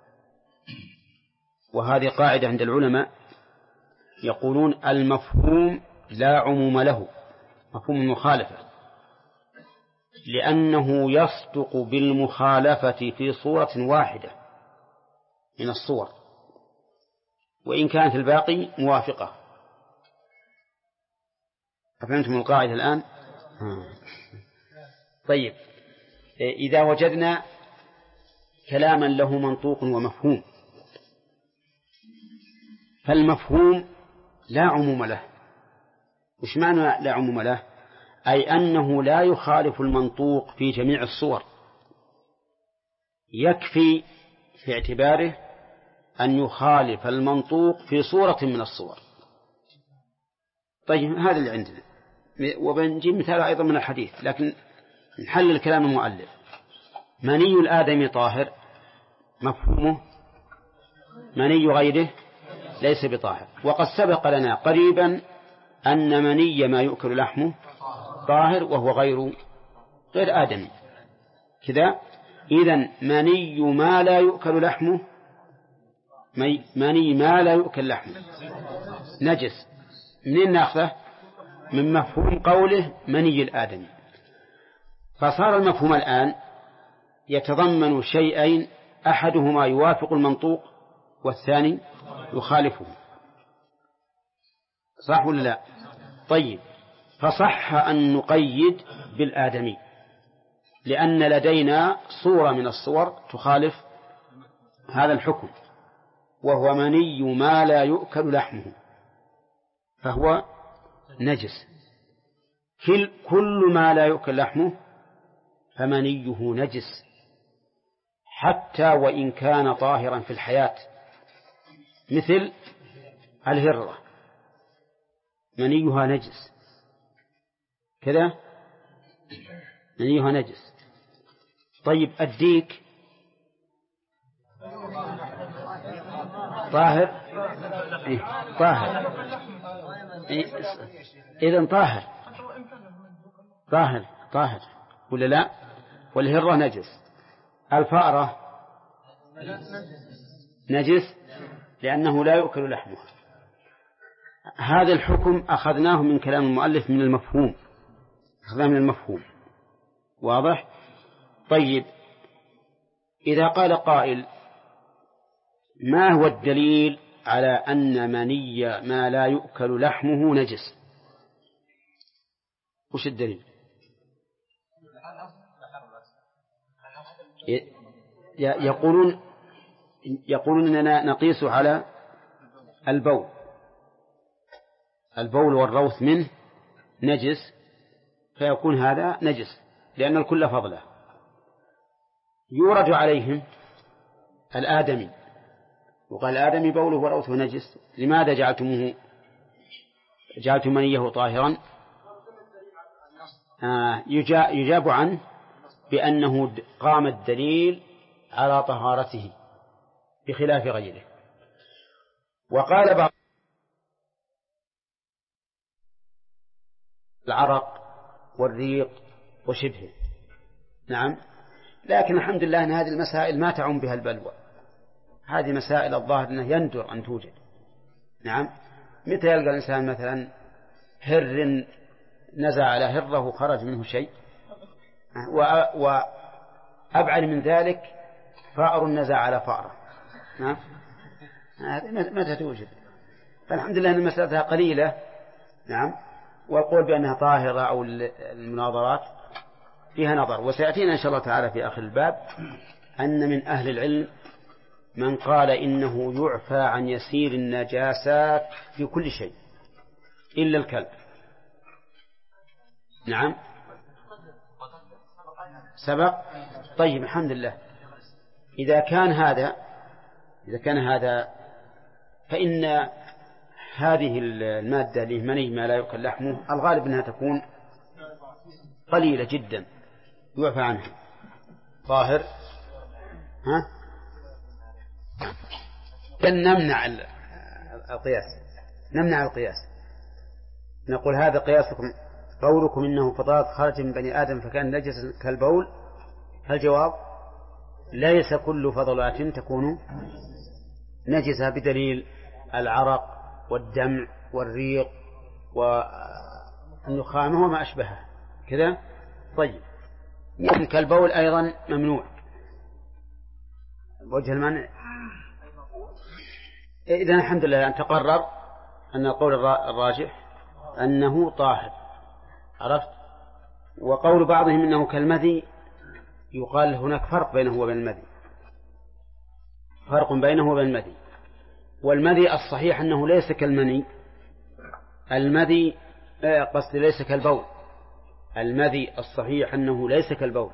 وهذه قاعدة عند العلماء يقولون المفهوم لا عموم له، مفهوم المخالفة، لأنه يصدق بالمخالفة في صورة واحدة من الصور وإن كانت الباقي موافقة. أفهمتم القاعدة الآن؟ طيب، إذا وجدنا كلاما له منطوق ومفهوم، فالمفهوم لا عموم له. وش معنى لا عموم له؟ أي أنه لا يخالف المنطوق في جميع الصور، يكفي في اعتباره أن يخالف المنطوق في صورة من الصور. طيب هذا اللي عندنا، وبنجيب مثال أيضا من الحديث، لكن نحلل كلام المؤلف. مني الآدمي طاهر، مفهومه مني غيره ليس بطاهر. وقد سبق لنا قريبا أن مني ما يؤكل لحمه طاهر وهو غير آدمي كذا. إذن مني ما لا يؤكل لحمه، مني ما لا يؤكل لحمه نجس. منين نأخذه؟ من مفهوم قوله مني الآدمي. فصار المفهوم الآن يتضمن شيئين، أحدهما يوافق المنطوق والثاني يخالفه، صح ولا لا؟ طيب، فصح أن نقيد بالآدمي، لأن لدينا صورة من الصور تخالف هذا الحكم، وهو مني ما لا يؤكل لحمه فهو نجس. كل ما لا يؤكل لحمه فمنيه نجس، حتى وإن كان طاهرا في الحياة، مثل الهرة منيها نجس كذا، منيها نجس. طيب الديك طاهر؟ طاهر، إذن طاهر ولا لا؟ والهرة نجس. الفأرة نجس لأنه لا يؤكل لحمها. هذا الحكم أخذناه من كلام المؤلف من المفهوم، أخذناه من المفهوم، واضح؟ طيب، إذا قال قائل ما هو الدليل على أن مني ما لا يؤكل لحمه نجس؟ وش الدليل؟ يقولون أننا نقيس على البول والروث منه نجس، فيكون هذا نجس لأن الكل فضله. يورد عليهم الآدمي، وقال الآدمي بوله وروثه نجس، لماذا جعلتم منيه طاهرا؟ يجاب عنه بأنه قام الدليل على طهارته بخلاف غيره. وقال بعض العرق والريق وشبهه، نعم، لكن الحمد لله أن هذه المسائل ما تعم بها البلوى. هذه مسائل الظاهر أنه يندر أن توجد. نعم، متى يلقى الإنسان مثلا هر نزع على هره وخرج منه شيء، وأبعد من ذلك فأر نزع على فأرة، نعم، متى توجد؟ فالحمد لله أن مسألتها قليلة، نعم، والقول بأنها طاهرة أو المناظرات فيها نظر. وسيأتينا إن شاء الله تعالى في آخر الباب أن من أهل العلم من قال إنه يعفى عن يسير النجاسات في كل شيء إلا الكلب. نعم، سبق. طيب الحمد لله. إذا كان هذا فإن هذه المادة اللي مني ما لا يؤكل لحمه الغالب أنها تكون قليلة جدا يعفى عنها طاهر. نمنع القياس، نقول هذا قياسكم، قولكم إنه فضلات خرج من بني آدم فكان نجس كالبول. الجواب ليس كل فضلات تكون نجسة، بدليل العرق والدمع والريق والنخامة وما أشبهه كذا. طيب، كالبول أيضا ممنوع. وجه المنع إذن الحمد لله أن تقرر أن القول الراجح أنه طاهر، عرفت. وقول بعضهم إنه كالمذي يقال هناك فرق بينه وبين المذي، فرق بينه وبين المذي. والمذي الصحيح أنه ليس كالمني، المذي قصدي ليس كالبول، المذي الصحيح أنه ليس كالبول،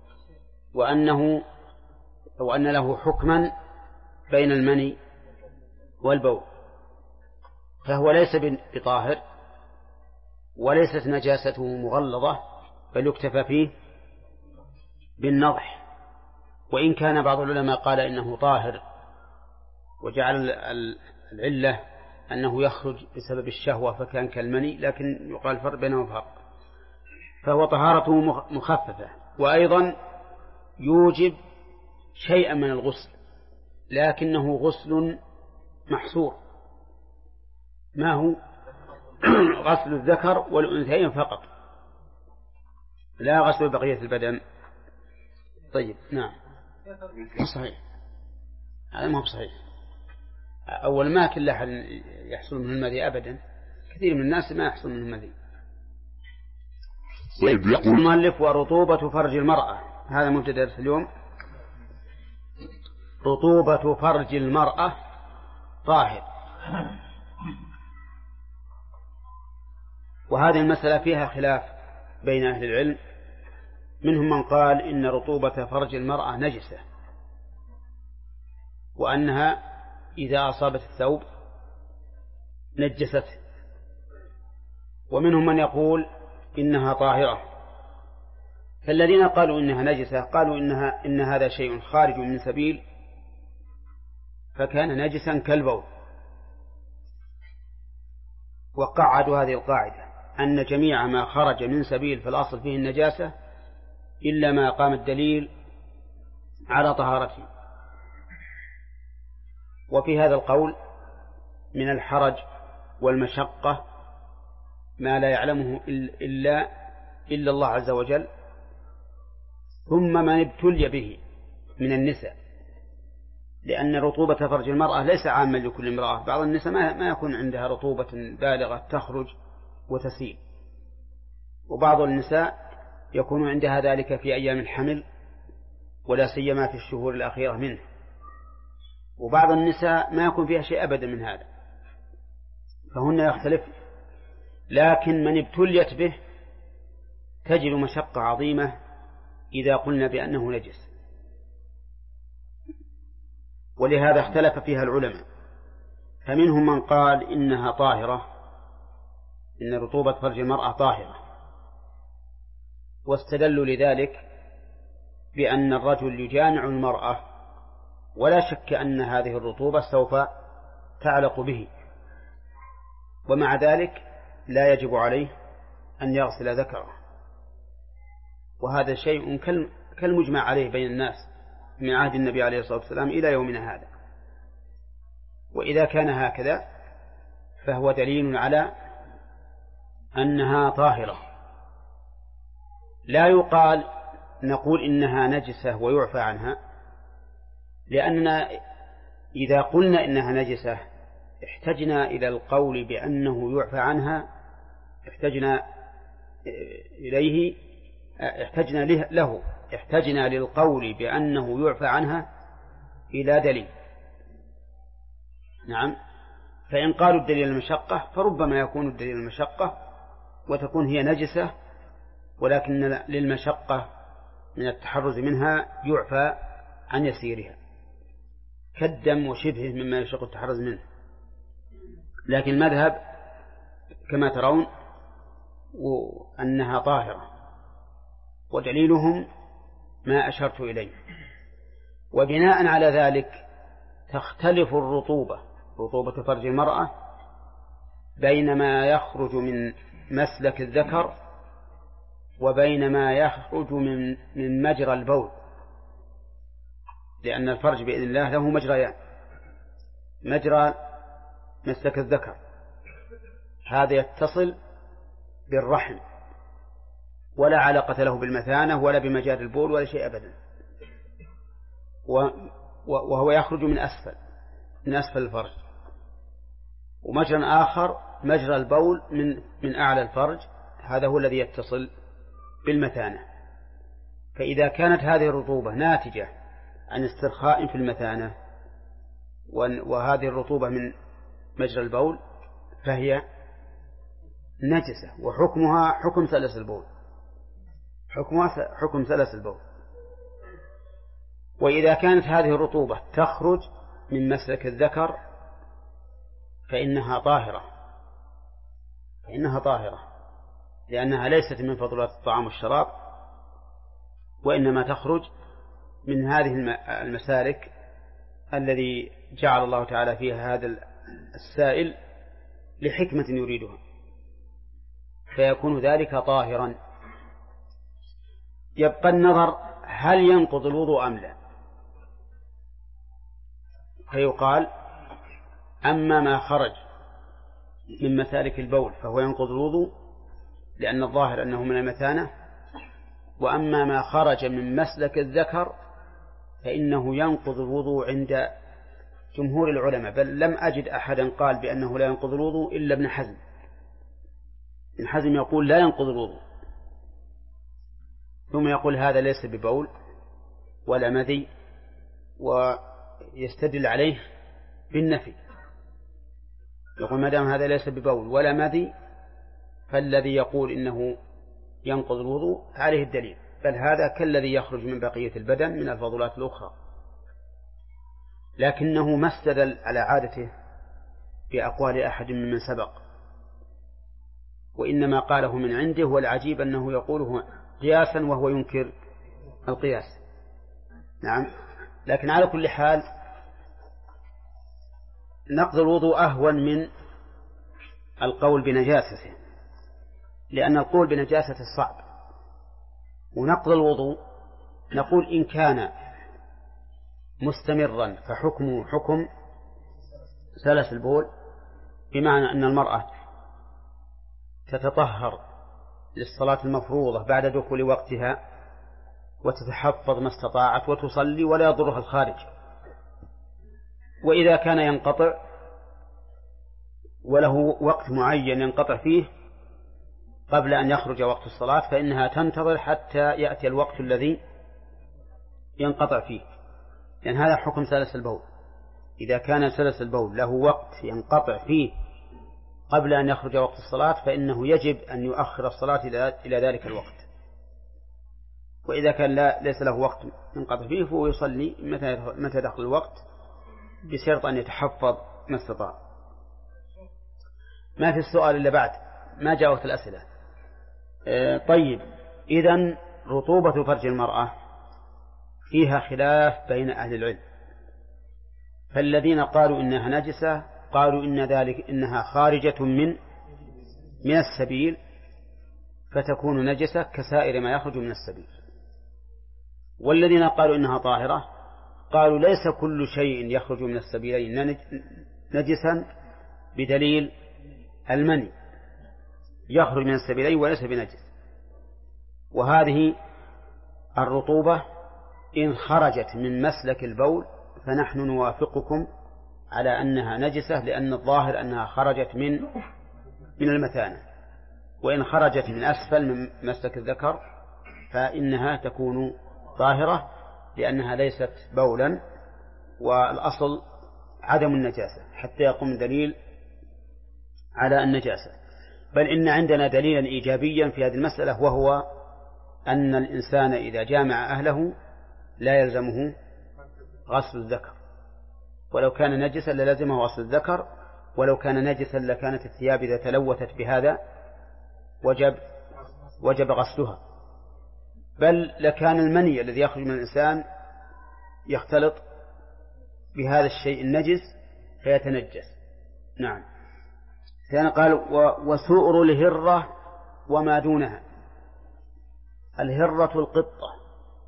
وأن له حكما بين المني والبول، فهو ليس بطاهر وليست نجاسته مغلظة، بل يكتفى فيه بالنضح. وإن كان بعض العلماء قال إنه طاهر وجعل العلة أنه يخرج بسبب الشهوة فكان كالمني، لكن يقال فرق بينه فرق، فهو طهارته مخففة. وأيضا يوجب شيئا من الغسل، لكنه غسل محصور، ما هو غسل الذكر والأنثيين فقط، لا غسل بقية البدن. طيب نعم صحيح، هذا ما هو صحيح. أول ما كل أحد يحصل من المذي أبدا، كثير من الناس ما يحصل من المذي. يقول المؤلف ورطوبة فرج المرأة، هذا مبتدأ اليوم. رطوبة فرج المرأة طاهر، وهذه المسألة فيها خلاف بين أهل العلم، منهم من قال إن رطوبة فرج المرأة نجسة، وأنها إذا أصابت الثوب نجسته، ومنهم من يقول إنها طاهرة. فالذين قالوا إنها نجسة قالوا إن هذا شيء خارج من سبيل فكان نجسا كالبول، وقعدوا هذه القاعدة أن جميع ما خرج من سبيل فالأصل فيه النجاسة إلا ما قام الدليل على طهارته. وفي هذا القول من الحرج والمشقة ما لا يعلمه إلا الله عز وجل، ثم من ابتلي به من النساء، لأن رطوبة فرج المرأة ليس عاما لكل امرأة، بعض النساء ما يكون عندها رطوبة بالغة تخرج وتسيل، وبعض النساء يكون عندها ذلك في أيام الحمل ولا سيما في الشهور الأخيرة منه، وبعض النساء ما يكون فيها شيء أبدا من هذا، فهن يختلف. لكن من ابتليت به تجد مشقة عظيمة إذا قلنا بأنه نجس، ولهذا اختلف فيها العلماء، فمنهم من قال إنها طاهرة، إن رطوبة فرج المرأة طاهرة، واستدلوا لذلك بأن الرجل يجامع المرأة ولا شك أن هذه الرطوبة سوف تعلق به، ومع ذلك لا يجب عليه أن يغسل ذكره، وهذا شيء كالمجمع عليه بين الناس من عهد النبي عليه الصلاة والسلام إلى يومنا هذا. وإذا كان هكذا فهو دليل على أنها طاهرة. لا يقال نقول إنها نجسة ويعفى عنها، لأننا إذا قلنا إنها نجسة احتجنا إلى القول بأنه يعفى عنها، احتجنا للقول بأنه يعفى عنها إلى دليل. نعم، فإن قالوا الدليل المشقة فربما يكون الدليل المشقة وتكون هي نجسة، ولكن للمشقة من التحرز منها يعفى عن يسيرها كالدم وشبهه مما يشق التحرز منه. لكن المذهب كما ترون أنها طاهرة، ودليلهم ما أشرت إليه. وبناء على ذلك تختلف رطوبة فرج المرأة بين ما يخرج من مسلك الذكر وبين ما يخرج من مجرى البول، لأن الفرج بإذن الله له مجريان: مجرى مسلك الذكر هذا يتصل بالرحم ولا علاقة له بالمثانة ولا بمجاري البول ولا شيء أبدا، وهو يخرج من أسفل الفرج. ومجرى آخر مجرى البول من أعلى الفرج، هذا هو الذي يتصل بالمثانة. فإذا كانت هذه الرطوبة ناتجة عن استرخاء في المثانة وهذه الرطوبة من مجرى البول فهي نجسة، وحكمها حكم سلس البول، حكمها حكم سلس البول. وإذا كانت هذه الرطوبة تخرج من مسلك الذكر فإنها طاهرة، لأنها ليست من فضلات الطعام والشراب، وإنما تخرج من هذه المسالك الذي جعل الله تعالى فيها هذا السائل لحكمة يريدها، فيكون ذلك طاهرا. يبقى النظر هل ينقض الوضوء أم لا. فيقال أما ما خرج من مسالك البول فهو ينقض الوضوء لأن الظاهر أنه من المثانة، وأما ما خرج من مسلك الذكر فإنه ينقض الوضوء عند جمهور العلماء، بل لم أجد أحدا قال بأنه لا ينقض الوضوء إلا ابن حزم. ابن حزم يقول لا ينقض الوضوء، ثم يقول هذا ليس ببول ولا مذي، ويستدل عليه بالنفي، يقول ما دام هذا ليس ببول ولا مذي فالذي يقول إنه ينقض الوضوء عليه الدليل، بل هذا كالذي يخرج من بقية البدن من الفضلات الأخرى، لكنه ما استدل على عادته بأقوال أحد ممن سبق، وإنما قاله من عنده، والعجيب أنه يقوله قياسا وهو ينكر القياس. نعم، لكن على كل حال نقض الوضوء أهون من القول بنجاسته، لأن القول بنجاسته صعب، ونقض الوضوء نقول إن كان مستمرا فحكمه حكم سلس البول، بمعنى أن المرأة تتطهر للصلاة المفروضة بعد دخول وقتها وتتحفظ ما استطاعت وتصلي ولا يضرها الخارج. وإذا كان ينقطع وله وقت معين ينقطع فيه قبل أن يخرج وقت الصلاة فإنها تنتظر حتى يأتي الوقت الذي ينقطع فيه، لأن هذا حكم سلس البول. إذا كان سلس البول له وقت ينقطع فيه قبل أن يخرج وقت الصلاة فإنه يجب أن يؤخر الصلاة إلى ذلك الوقت، وإذا كان ليس له وقت ينقطع فيه فهو يصلي متى دخل الوقت بشرط أن يتحفظ ما استطاع. ما في السؤال إلا بعد ما جاءت الأسئلة. طيب، إذن رطوبة فرج المرأة فيها خلاف بين أهل العلم، فالذين قالوا إنها نجسة قالوا إنها خارجة من السبيل فتكون نجسة كسائر ما يخرج من السبيل، والذين قالوا إنها طاهرة قالوا ليس كل شيء يخرج من السبيلين نجسا بدليل المني يخرج من السبيلين وليس بنجس. وهذه الرطوبة إن خرجت من مسلك البول فنحن نوافقكم على أنها نجسة، لأن الظاهر أنها خرجت من المثانة، وإن خرجت من أسفل من مسلك الذكر فإنها تكون طاهرة لأنها ليست بولا، والأصل عدم النجاسة حتى يقوم دليل على النجاسة. بل إن عندنا دليلا إيجابيا في هذه المسألة، وهو أن الإنسان إذا جامع أهله لا يلزمه غسل الذكر، ولو كان نجسا للزمه غسل الذكر، ولو كان نجسا لكانت الثياب إذا تلوثت بهذا وجب غسلها، بل لكان المني الذي يخرج من الإنسان يختلط بهذا الشيء النجس فيتنجس. نعم. كان قال وسؤر الهرة وما دونها. الهرة القطة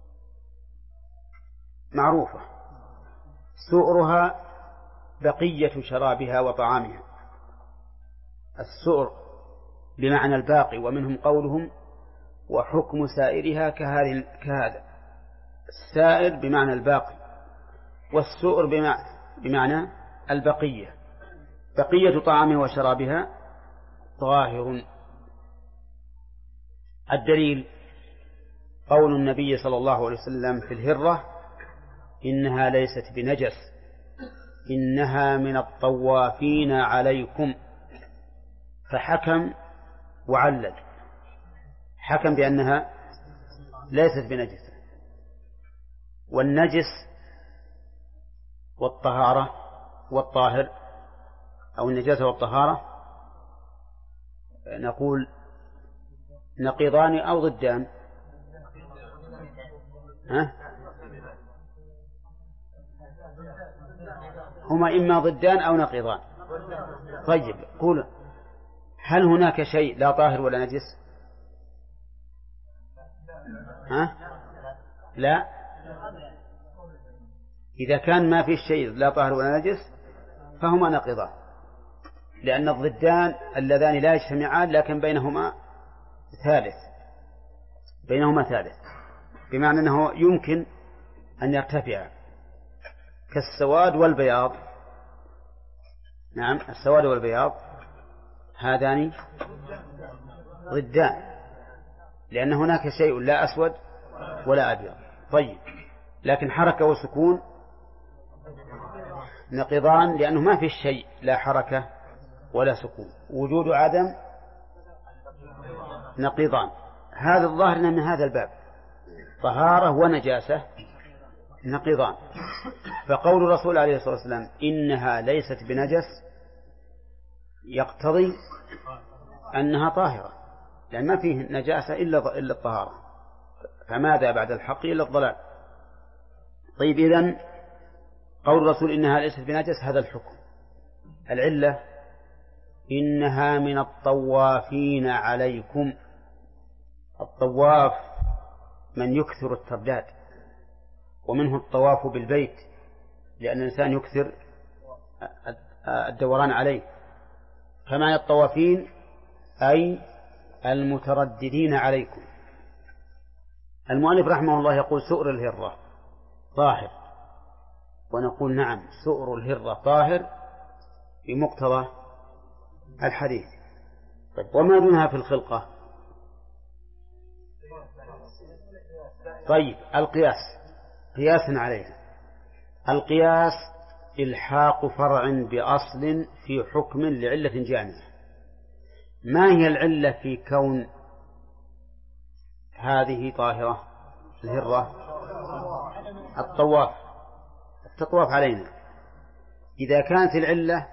معروفة، سؤرها بقية شرابها وطعامها. السؤر بمعنى الباقي، ومنهم قولهم وحكم سائرها كهذا. السائر بمعنى الباقي، والسؤر بمعنى البقية. بقية طعامها وشرابها طاهر. الدليل قول النبي صلى الله عليه وسلم في الهرة: إنها ليست بنجس، إنها من الطوافين عليكم. فحكم وعلل، حكم بأنها ليست بنجس. والنجس والطهارة والطاهر، أو النجاسة والطهارة، نقول نقيضان أو ضدان. هما إما ضدان أو نقيضان. طيب، قول: هل هناك شيء لا طاهر ولا نجس؟ لا. إذا كان ما في شيء لا طاهر ولا نجس فهما نقيضان، لأن الضدان اللذان لا يجتمعان، لكن بينهما ثالث، بمعنى أنه يمكن أن يرتفع، كالسواد والبياض. نعم، السواد والبياض هذان ضدان، لأن هناك شيء لا أسود ولا أبيض. طيب، لكن حركة وسكون نقيضان، لأنه ما في شيء لا حركة ولا سكون. وجود عدم نقيضان. هذا الظاهر من هذا الباب، طهارة ونجاسة نقيضان. فقول الرسول عليه الصلاة والسلام إنها ليست بنجس يقتضي أنها طاهرة، لأن ما فيه نجاسة إلا الطهارة، فماذا بعد الحق إلا الضلال. طيب، إذن قول الرسول إنها ليست بنجس هذا الحكم. العلة: إنها من الطوافين عليكم. الطواف من يكثر الترداد، ومنه الطواف بالبيت، لأن الإنسان يكثر الدوران عليه. فمعنى الطوافين أي المترددين عليكم. المؤلف رحمه الله يقول: سؤر الهرة طاهر، ونقول: نعم، سؤر الهرة طاهر بمقتضى الحديث. طيب، وما دونها في الخلقة؟ طيب، القياس، قياسا عليها. القياس إلحاق فرع بأصل في حكم لعلة جامعة. ما هي العلة في كون هذه طاهرة الهرة؟ التطواف علينا. إذا كانت العلة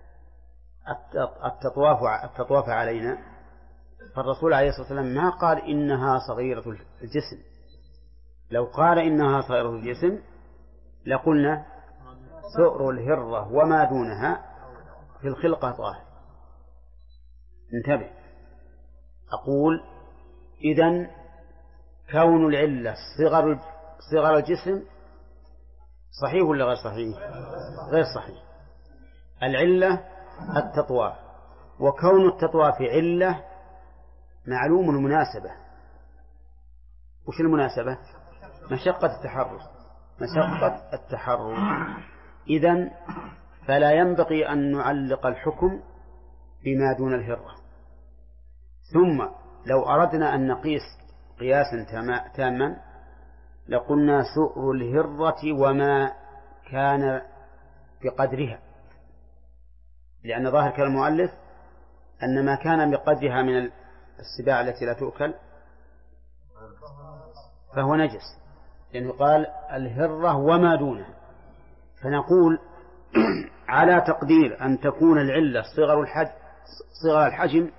التطواف علينا، فالرسول عليه الصلاة والسلام ما قال إنها صغيرة الجسم. لو قال إنها صغيرة الجسم لقلنا سؤر الهرة وما دونها في الخلقة طاهر. انتبه، أقول: إذن كون العلة صغر الجسم صحيح ولا غير صحيح؟ غير صحيح. العلة التطواف، وكون التطواف علة معلوم المناسبة. وش المناسبة؟ مشقة التحرز. إذن فلا ينبغي أن نعلق الحكم بما دون الهرة. ثم لو أردنا أن نقيس قياسا تاما لقلنا سؤر الهرة وما كان بقدرها، لأن ظاهر كلام المؤلف أن ما كان بقدرها من السباع التي لا تؤكل فهو نجس، لأنه قال الهرة وما دونها. فنقول على تقدير أن تكون العلة صغر الحجم،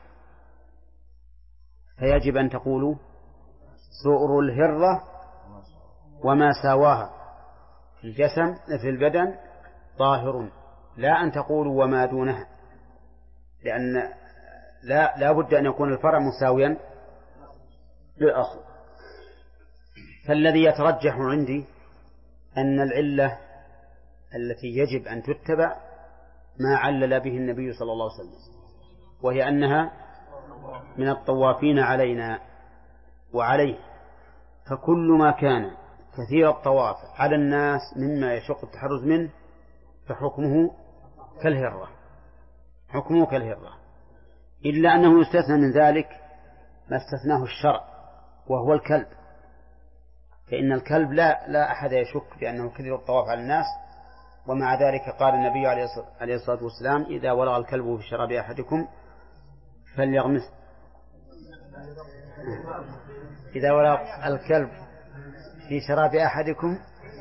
فيجب أن تقولوا سؤر الهرة وما ساواها في الجسم في البدن طاهر، لا أن تقولوا وما دونها، لأن لا بد أن يكون الفرع مساويا للأصل. فالذي يترجح عندي أن العلة التي يجب أن تتبع ما علل به النبي صلى الله عليه وسلم، وهي أنها من الطوافين علينا وعليه. فكل ما كان كثير الطواف على الناس مما يشق التحرز منه فحكمه كالهرة، إلا أنه يستثنى من ذلك ما استثناه الشرع، وهو الكلب، فإن الكلب لا أحد يشك بأنه كثير الطواف على الناس، ومع ذلك قال النبي عليه الصلاة والسلام: إذا ولغ الكلب في شراب أحدكم فليغمس. إذا ولغ الكلب في شراب أحدكم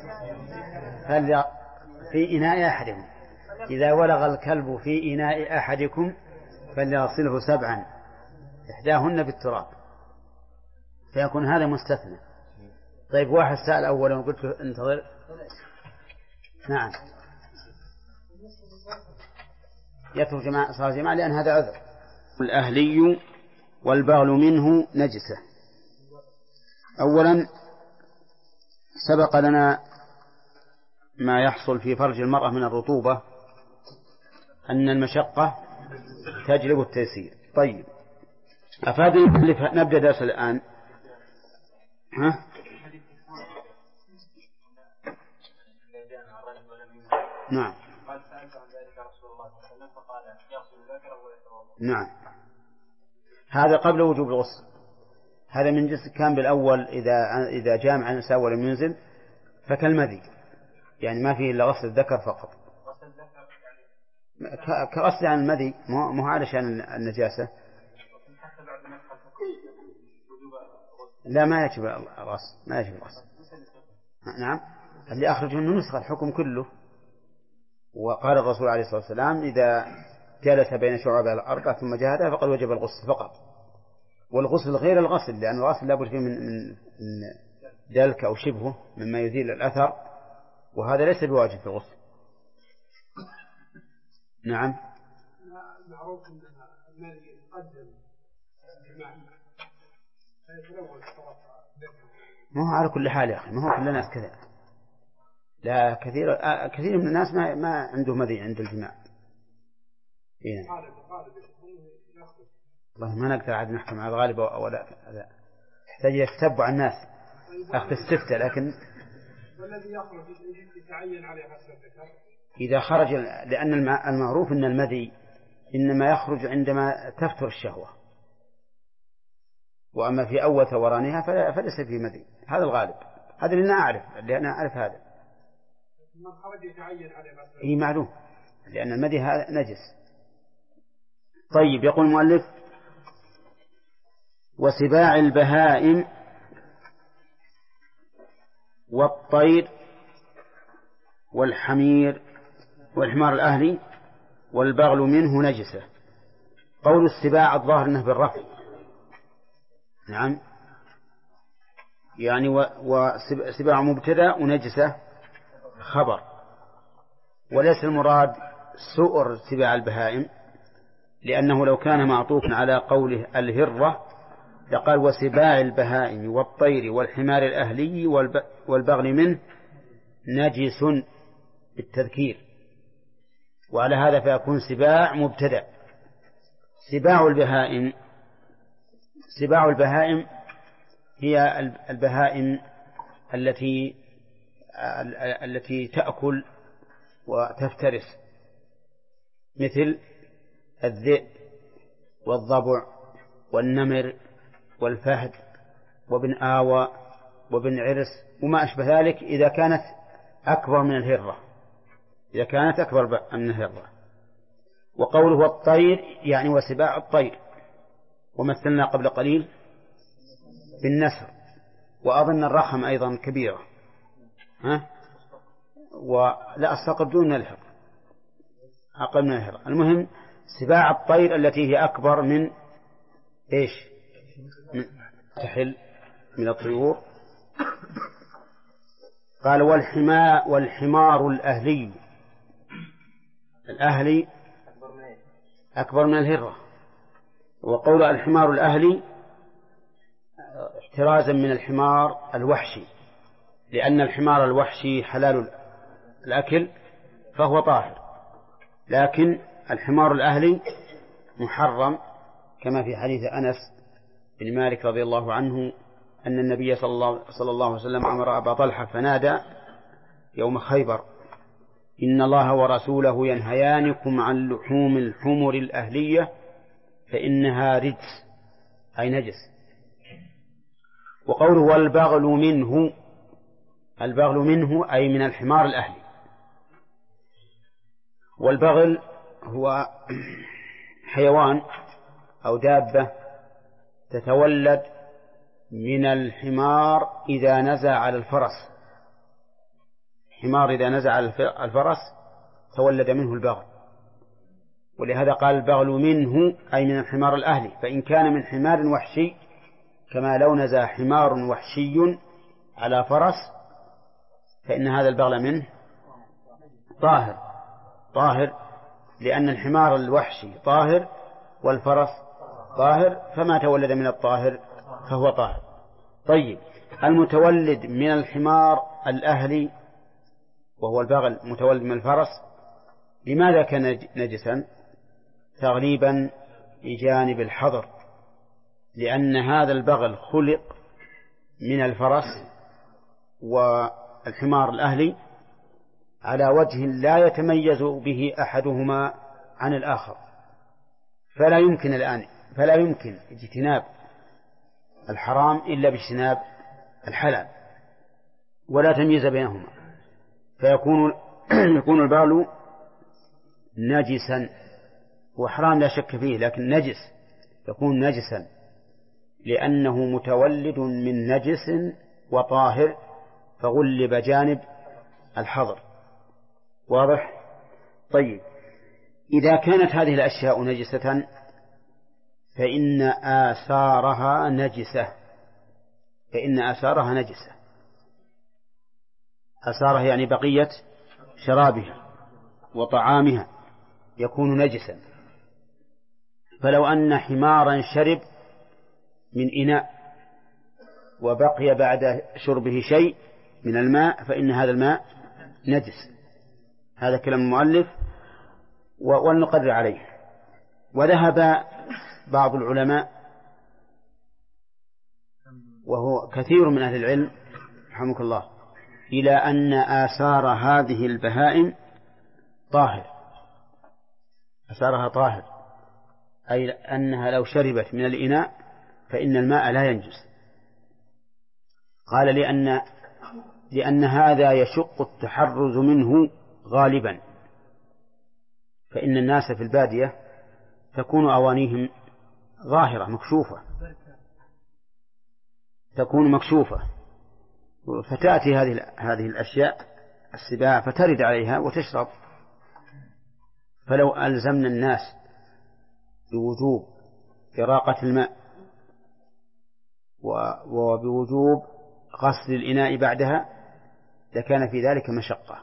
في إناء أحدكم إذا ولغ الكلب في إناء أحدكم فليغسله 7 إحداهن بالتراب، فيكون هذا مستثنى. طيب واحد سأل أولا وقلت له انتظر. نعم يترك صار جماعة لأن هذا عذر. الأهلي والبغل منه نجسة. أولا سبق لنا ما يحصل في فرج المرأة من الرطوبة أن المشقة تجلب التيسير. طيب أفادني نبدأ درس الآن. ها؟ نعم. نعم هذا قبل وجوب الغسل. هذا من جنس كان بالأول إذا جامع النساء ولم ينزل فكالمذي، يعني ما فيه إلا غسل الذكر فقط، كغسل عن المذي، مو علشان النجاسة. لا ما يجب الغسل، ما يجب الغسل. نعم اللي أخرج منه نسخ الحكم كله. وقال الرسول عليه الصلاة والسلام: إذا جلس بين شعبها الأربع ثم جاهدها فقد وجب الغسل فقط. والغسل غير الغسل، لأن الغسل لابد فيه من دلك أو شبهه مما يزيل الأثر، وهذا ليس بواجب في الغسل. نعم معروف أن المالي يقدم الجماعة ما هو على كل حال يا أخي، ما هو كل الناس كذا. لا كثير من الناس ما عنده مذي عند الجماع. إيه؟ والله ما نقدر عاد نحكم على الغالب ولا يحتاج يتتبع الناس أخذ الستة. لكن والذي يخرج يتعين عليه إذا خرج، لأن المعروف أن المذي إنما يخرج عندما تفتر الشهوة، وأما في أول ثورانها فليس في مذي. هذا الغالب، هذا اللي أنا أعرف، لأن أعرف هذا. من خرج يتعين عليه هي معلوم، لأن المذي هذا نجس. طيب يقول المؤلف: وسباع البهائم والطير والحمار الأهلي والبغل منه نجسة. قول السباع الظاهر أنه بالرفع. نعم يعني وسباع مبتدأ ونجسة خبر، وليس المراد سؤر سباع البهائم، لأنه لو كان معطوفا على قوله الهرة لقال: وسباع البهائم والطير والحمار الأهلي والبغل منه نجس بالتذكير، وعلى هذا فيكون سباع مبتدأ. سباع البهائم هي البهائم التي تأكل وتفترس، مثل الذئب والضبع والنمر والفهد وابن آوى وابن عرس وما أشبه ذلك، إذا كانت أكبر من الهرة، وقوله الطير يعني وسباع الطير، ومثلنا قبل قليل بالنسر، وأظن الرخم أيضا كبيرة. ولا الصقر دون الهر، أقل من الهر. المهم سباع الطير التي هي أكبر من إيش؟ تحل من الطيور. قال: والحمار الأهلي أكبر من الهرة. وقول الحمار الأهلي احترازا من الحمار الوحشي، لأن الحمار الوحشي حلال الأكل فهو طاهر، لكن الحمار الأهلي محرم، كما في حديث أنس بن مالك رضي الله عنه أن النبي صلى الله عليه وسلم أمر أبا طلحة فنادى يوم خيبر: إن الله ورسوله ينهيانكم عن لحوم الحمر الأهلية فإنها رجس، أي نجس. وقوله والبغل منه البغل منه أي من الحمار الأهلي. والبغل هو حيوان أو دابة تتولد من الحمار إذا نزع على الفرس. الحمار إذا نزع على الفرس تولد منه البغل، ولهذا قال البغل منه أي من الحمار الأهلي. فإن كان من حمار وحشي كما لو نزع حمار وحشي على فرس فإن هذا البغل منه طاهر، لأن الحمار الوحشي طاهر والفرس طاهر، فما تولد من الطاهر فهو طاهر. طيب، المتولد من الحمار الأهلي وهو البغل متولد من الفرس لماذا كان نجسا؟ تغليبا بجانب الحظر، لأن هذا البغل خلق من الفرس والحمار الأهلي على وجه لا يتميز به أحدهما عن الآخر، فلا يمكن اجتناب الحرام إلا باجتناب الحلال، ولا تمييز بينهما، يكون البغل نجسا. وحرام لا شك فيه، لكن نجس يكون نجسا لأنه متولد من نجس وطاهر، فغلب جانب الحظر. واضح؟ طيب، إذا كانت هذه الأشياء نجسة فإن آثارها نجسة. آثارها يعني بقية شرابها وطعامها يكون نجسا. فلو أن حمارا شرب من إناء وبقي بعد شربه شيء من الماء فإن هذا الماء نجس. هذا كلام المؤلف ونقرر عليه. وذهب بعض العلماء وهو كثير من أهل العلم رحمك الله إلى أن آثار هذه البهائم آثارها طاهر، أي أنها لو شربت من الإناء فإن الماء لا ينجس. قال لأن هذا يشق التحرز منه غالبا، فإن الناس في البادية تكون أوانيهم ظاهرة مكشوفة فتأتي هذه الأشياء السباع فترد عليها وتشرب. فلو ألزمنا الناس بوجوب إراقة الماء وبوجوب غسل الإناء بعدها لكان في ذلك مشقة،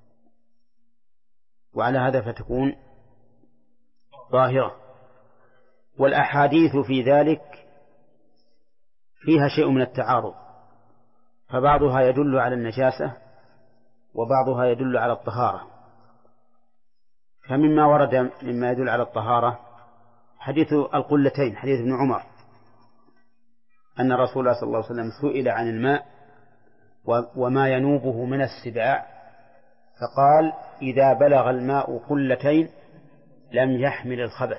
وعلى هذا فتكون ظاهرة. والأحاديث في ذلك فيها شيء من التعارض، فبعضها يدل على النجاسة وبعضها يدل على الطهارة. فمما ورد مما يدل على الطهارة حديث القلتين، حديث ابن عمر أن رسول الله صلى الله عليه وسلم سئل عن الماء وما ينوبه من السباع فقال: إذا بلغ الماء قلتين لم يحمل الخبث.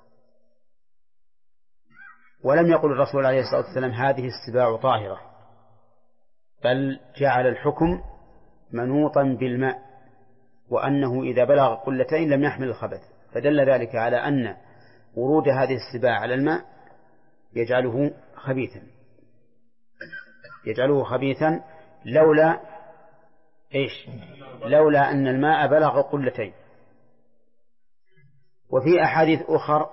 ولم يقل الرسول عليه الصلاة والسلام هذه السباع طاهرة، بل جعل الحكم منوطا بالماء، وأنه إذا بلغ قلتين لم يحمل الخبث، فدل ذلك على أن ورود هذه السباع على الماء يجعله خبيثا لولا أن الماء بلغ قلتين. وفي أحاديث أخر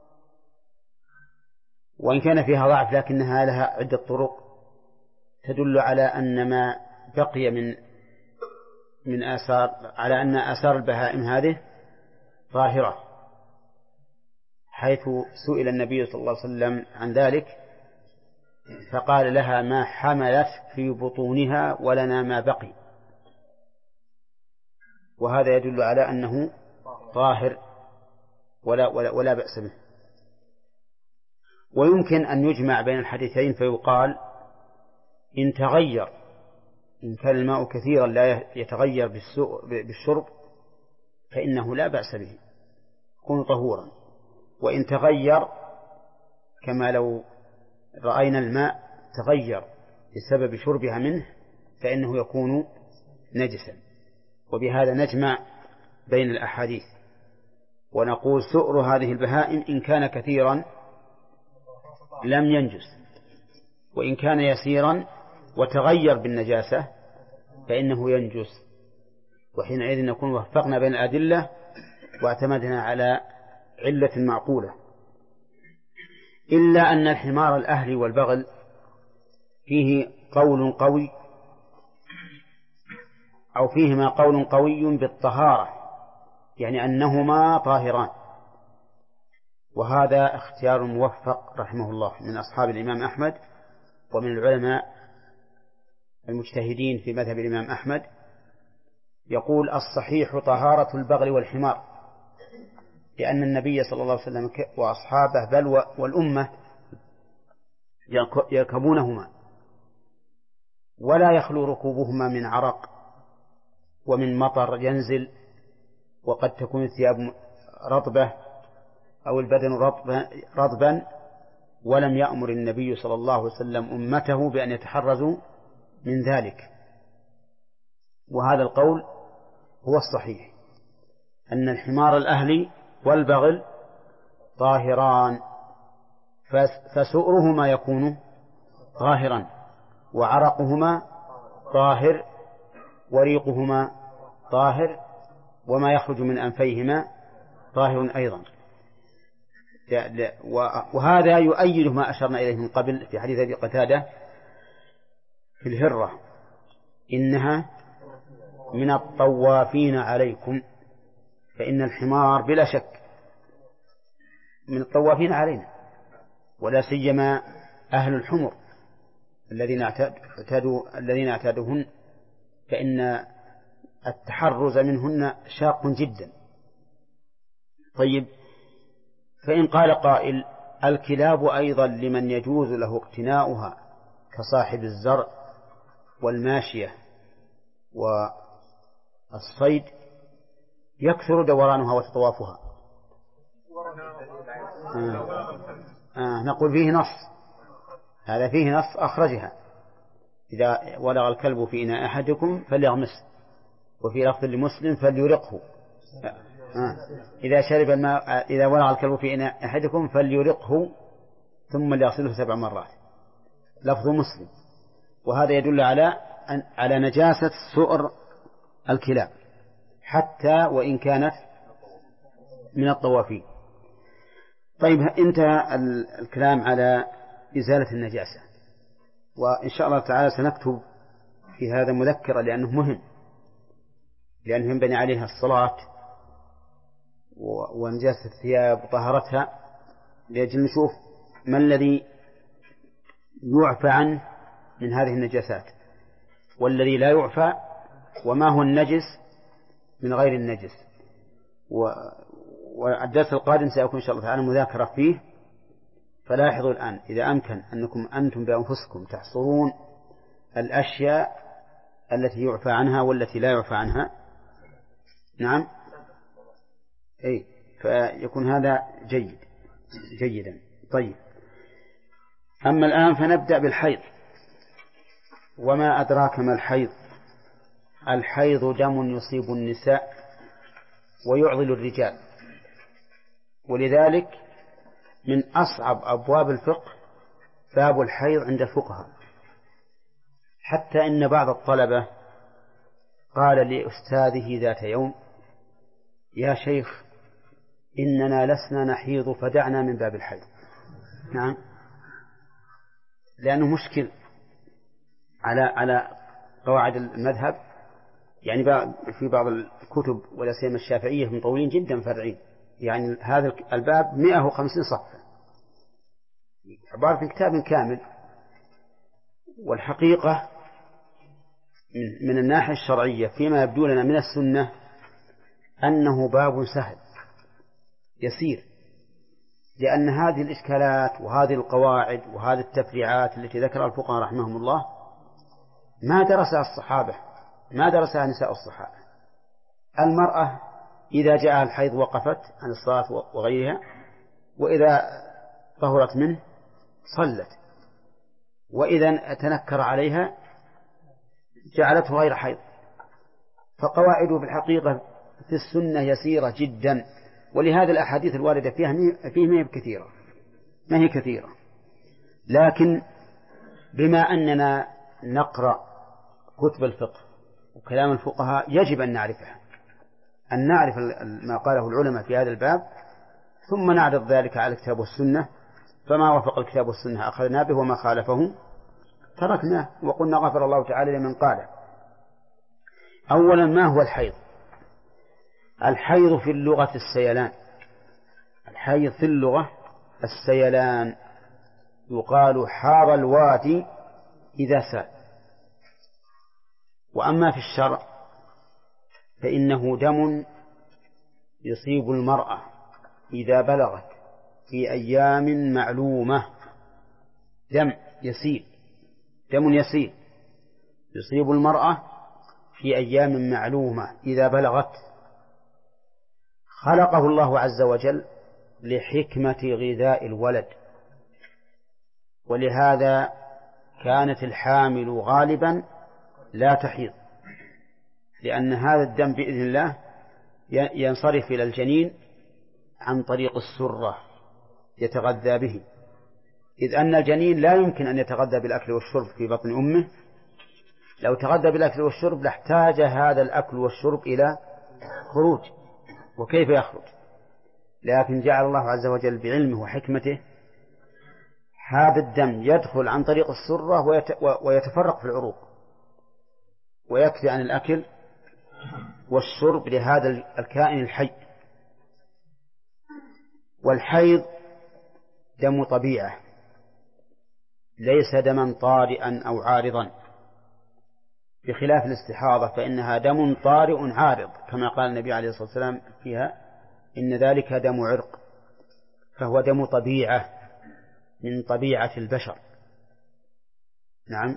وإن كان فيها ضعف لكنها لها عدة طرق تدل على أن ما بقي من آثار، على أن آثار البهائم هذه ظاهرة، حيث سئل النبي صلى الله عليه وسلم عن ذلك فقال لها: ما حملت في بطونها ولنا ما بقي. وهذا يدل على أنه طاهر ولا بأس به. ويمكن أن يجمع بين الحديثين فيقال: إن كان الماء كثيرا لا يتغير بالشرب فإنه لا بأس به، يكون طهورا. وإن تغير كما لو رأينا الماء تغير بسبب شربها منه فإنه يكون نجسا. وبهذا نجمع بين الأحاديث ونقول سؤر هذه البهائم إن كان كثيرا لم ينجس، وإن كان يسيرا وتغير بالنجاسة فإنه ينجس. وحينئذ نكون وفقنا بين الأدلة واعتمدنا على علة معقولة. إلا أن الحمار الأهلي والبغل فيه قول قوي أو فيهما قول قوي بالطهارة، يعني أنهما طاهران، وهذا اختيار موفق رحمه الله من أصحاب الإمام أحمد ومن العلماء المجتهدين في مذهب الإمام أحمد. يقول الصحيح طهارة البغل والحمار، لأن النبي صلى الله عليه وسلم وأصحابه بل والأمة يركبونهما ولا يخلو ركوبهما من عرق ومن مطر ينزل، وقد تكون الثياب رطبة أو البدن رطبا، ولم يأمر النبي صلى الله عليه وسلم أمته بأن يتحرزوا من ذلك. وهذا القول هو الصحيح، أن الحمار الأهلي والبغل طاهران، فسؤرهما يكون طاهرا، وعرقهما طاهر، وريقهما طاهر، وما يخرج من أنفيهما طاهر أيضا. وهذا يؤيد ما أشرنا إليه من قبل في حديث أبي قتادة في الهرة، إنها من الطوافين عليكم، فإن الحمار بلا شك من الطوافين علينا، ولا سيما أهل الحمر الذين اعتادوهن، فإن التحرز منهن شاق جدا. طيب، فإن قال قائل الكلاب أيضا لمن يجوز له اقتناؤها كصاحب الزرع والماشية والصيد يكثر دورانها وتطوافها، نقول فيه نص، هذا فيه نص أخرجها: إذا ولغ الكلب في إناء أحدكم فليغمسه، وفي لفظ لمسلم فليرقه، إذا شرب الماء، إذا ولغ الكلب في إناء أحدكم فليرقه ثم ليغسله 7 مرات، لفظ مسلم. وهذا يدل على نجاسة سؤر الكلاب حتى وإن كانت من الطوافين. طيب، انتهى الكلام على إزالة النجاسة، وإن شاء الله تعالى سنكتب في هذا مذكرة لأنه مهم، لأنه ينبني عليها الصلاة ونجاسة الثياب وطهارتها، لأجل نشوف ما الذي يعفى عنه من هذه النجاسات والذي لا يعفى، وما هو النجس من غير النجس. والدرس القادم سيكون إن شاء الله تعالى مذاكرة فيه. فلاحظوا الآن إذا أمكن أنكم أنتم بأنفسكم تحصرون الأشياء التي يعفى عنها والتي لا يعفى عنها. نعم، أي، فيكون هذا جيدا. طيب، أما الآن فنبدأ بالحيض. وما أدراك ما الحيض؟ الحيض دم يصيب النساء ويعضل الرجال، ولذلك من أصعب أبواب الفقه باب الحيض عند الفقهاء، حتى إن بعض الطلبة قال لأستاذه ذات يوم: يا شيخ، إننا لسنا نحيض فدعنا من باب الحيض. نعم، لأنه مشكل على قواعد المذهب، يعني في بعض الكتب ولا سيما الشافعية مطولين جدا فرعين، يعني هذا الباب 150 صفحة، عبارة عن كتاب كامل. والحقيقة من الناحية الشرعية فيما يبدو لنا من السنة أنه باب سهل يسير، لأن هذه الإشكالات وهذه القواعد وهذه التفريعات التي ذكرها الفقهاء رحمهم الله ما درسها الصحابة، ما درسها نساء الصحابة. المرأة إذا جاء الحيض وقفت عن الصلاة وغيرها، وإذا طهرت منه صلت، وإذا تنكر عليها جعلته غير حيض. فقواعده في الحقيقة في السنة يسيرة جدا، ولهذا الأحاديث الواردة فيه ما هي كثيرة، لكن بما أننا نقرأ كتب الفقه وكلام الفقهاء يجب أن نعرفها، أن نعرف ما قاله العلماء في هذا الباب، ثم نعرض ذلك على الكتاب والسنة، فما وافق الكتاب والسنة أخذنا به، وما خالفه تركناه، وقلنا غفر الله تعالى لمن قاله. أولا، ما هو الحيض؟ الحيض في اللغة السيلان. الحيض في اللغة السيلان، يقال حار الوادي إذا سال. وأما في الشرع فإنه دم يصيب المرأة إذا بلغت في أيام معلومة، دم يسيل يصيب المرأة في أيام معلومة إذا بلغت. خلقه الله عز وجل لحكمة غذاء الولد، ولهذا كانت الحامل غالبا لا تحيض، لأن هذا الدم بإذن الله ينصرف إلى الجنين عن طريق السرة يتغذى به، إذ أن الجنين لا يمكن أن يتغذى بالأكل والشرب في بطن أمه. لو تغذى بالأكل والشرب لاحتاج هذا الأكل والشرب إلى خروج، وكيف يخرج؟ لكن جعل الله عز وجل بعلمه وحكمته هذا الدم يدخل عن طريق السرة ويتفرق في العروق، ويكفي عن الأكل والشرب لهذا الكائن الحي. والحيض دم طبيعة، ليس دما طارئا أو عارضا، بخلاف الاستحاضة فإنها دم طارئ عارض، كما قال النبي عليه الصلاة والسلام فيها: إن ذلك دم عرق. فهو دم طبيعة من طبيعة البشر. نعم.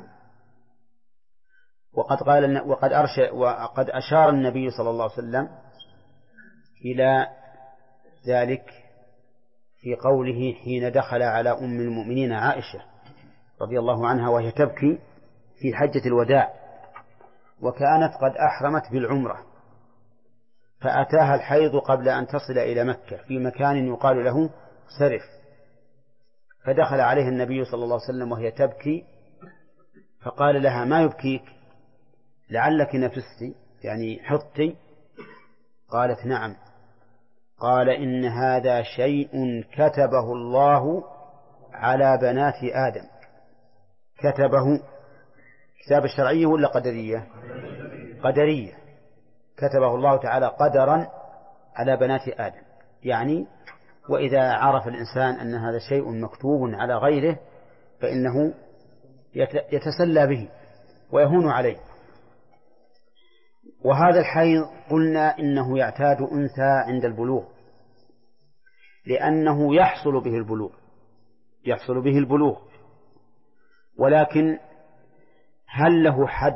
وقد أشار النبي صلى الله عليه وسلم إلى ذلك في قوله حين دخل على أم المؤمنين عائشة رضي الله عنها وهي تبكي في حجة الوداع، وكانت قد أحرمت بالعمرة، فأتاها الحيض قبل أن تصل إلى مكة في مكان يقال له سرف، فدخل عليه النبي صلى الله عليه وسلم وهي تبكي، فقال لها: ما يبكيك؟ لعلك نفستي، يعني حطي. قالت: نعم. قال: إن هذا شيء كتبه الله على بنات آدم. كتبه كتاب الشرعية ولا قدرية؟ قدرية. كتبه الله تعالى قدرا على بنات آدم، يعني وإذا عرف الإنسان أن هذا شيء مكتوب على غيره فإنه يتسلى به ويهون عليه. وهذا الحيض قلنا إنه يعتاد أنثى عند البلوغ، لأنه يحصل به البلوغ، ولكن هل له حد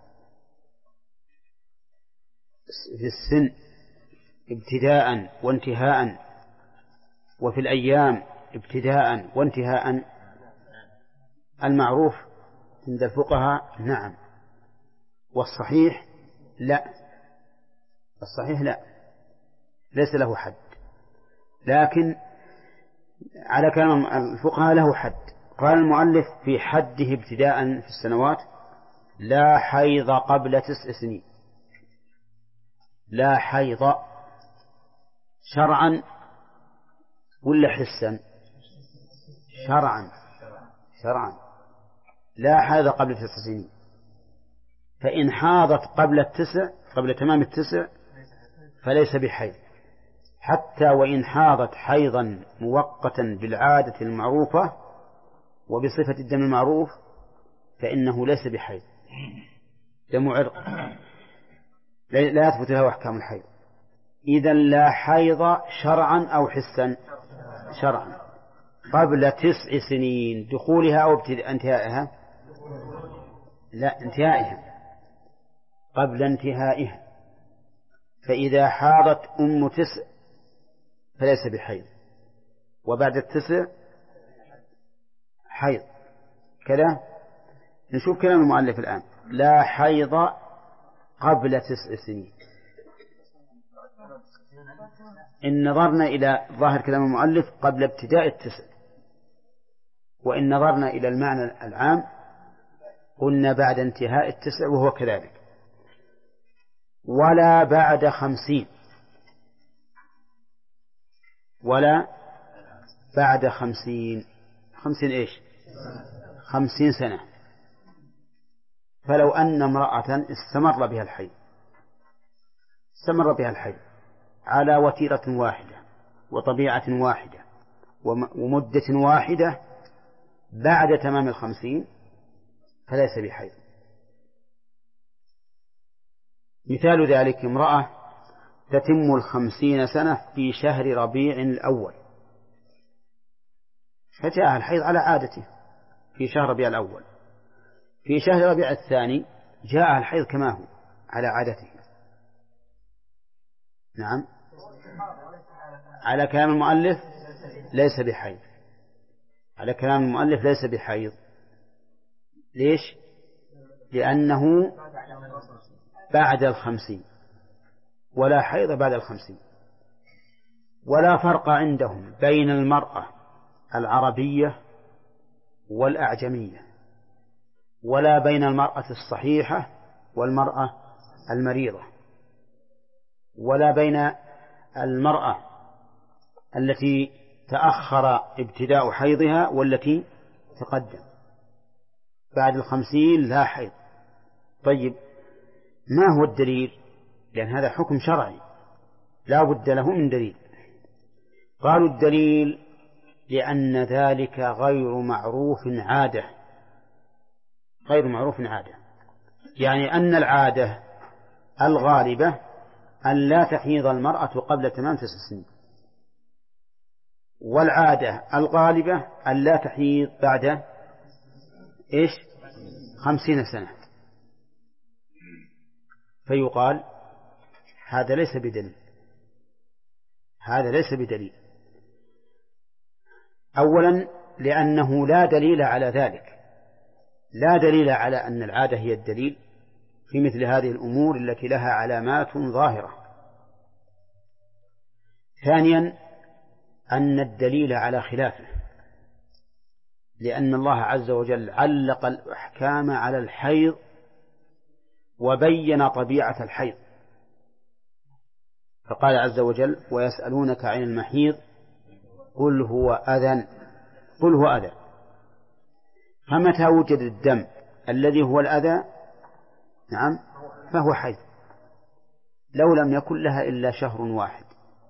في السن ابتداء وانتهاء، وفي الأيام ابتداء وانتهاء؟ المعروف عند الفقهاء نعم، والصحيح لا. الصحيح لا، ليس له حد، لكن على كلام الفقهاء له حد. قال المؤلف في حده ابتداء في السنوات: لا حيض قبل 9 سنين. لا حيض شرعا ولا حسا؟ شرعا. لا حيض قبل 9 سنين، فإن حاضت قبل تمام 9 فليس بحيض، حتى وإن حاضت حيضا مؤقتا بالعادة المعروفة وبصفة الدم المعروف فإنه ليس بحيض، دم عرق لا يثبت له أحكام الحيض. إذن لا حيض شرعا أو حسا؟ شرعا قبل 9 سنين، دخولها أو انتهائها؟ لا، انتهائها، قبل انتهائها. فإذا حاضت 9 فليس بحيض، وبعد 9 حيض. كذا نشوف كلام المؤلف الآن. لا حيض قبل 9 سنين. إن نظرنا إلى ظاهر كلام المؤلف قبل ابتداء 9، وإن نظرنا إلى المعنى العام قلنا بعد انتهاء 9، وهو كذلك. ولا بعد 50، ولا بعد 50 إيش؟ 50 سنة. فلو أن امرأة استمر بها الحيض على وتيرة واحدة وطبيعة واحدة ومدة واحدة بعد تمام 50 فليس بحيض. مثال ذلك امرأة تتم 50 سنة في شهر ربيع الأول، فجاءها الحيض على عادته في شهر ربيع الأول. في شهر ربيع الثاني جاءها الحيض كما هو على عادته. نعم، على كلام المؤلف ليس بحيض، على كلام المؤلف ليس بحيض. ليش؟ لأنه بعد 50، ولا حيض بعد 50. ولا فرق عندهم بين المرأة العربية والأعجمية، ولا بين المرأة الصحيحة والمرأة المريضة، ولا بين المرأة التي تأخر ابتداء حيضها والتي تقدم. بعد 50 لا حيض. طيب، ما هو الدليل؟ لأن هذا حكم شرعي لا بد له من دليل. قالوا الدليل لأن ذلك غير معروف عادة، غير معروف عادة، يعني أن العادة الغالبة أن لا تحيض المرأة قبل تمام 9 سنين، والعادة الغالبة أن لا تحيض بعد 50 سنة. فيقال هذا ليس بدليل، هذا ليس بدليل. أولا لأنه لا دليل على ذلك، لا دليل على أن العادة هي الدليل في مثل هذه الأمور التي لها علامات ظاهرة. ثانيا أن الدليل على خلافه، لأن الله عز وجل علق الأحكام على الحيض وبين طبيعة الحيض، فقال عز وجل: ويسألونك عن المحيض قل هو أذى، قل هو أذى. فمتى وجد الدم الذي هو الأذى نعم فهو حيض، لو لم يكن لها إلا شهر واحد.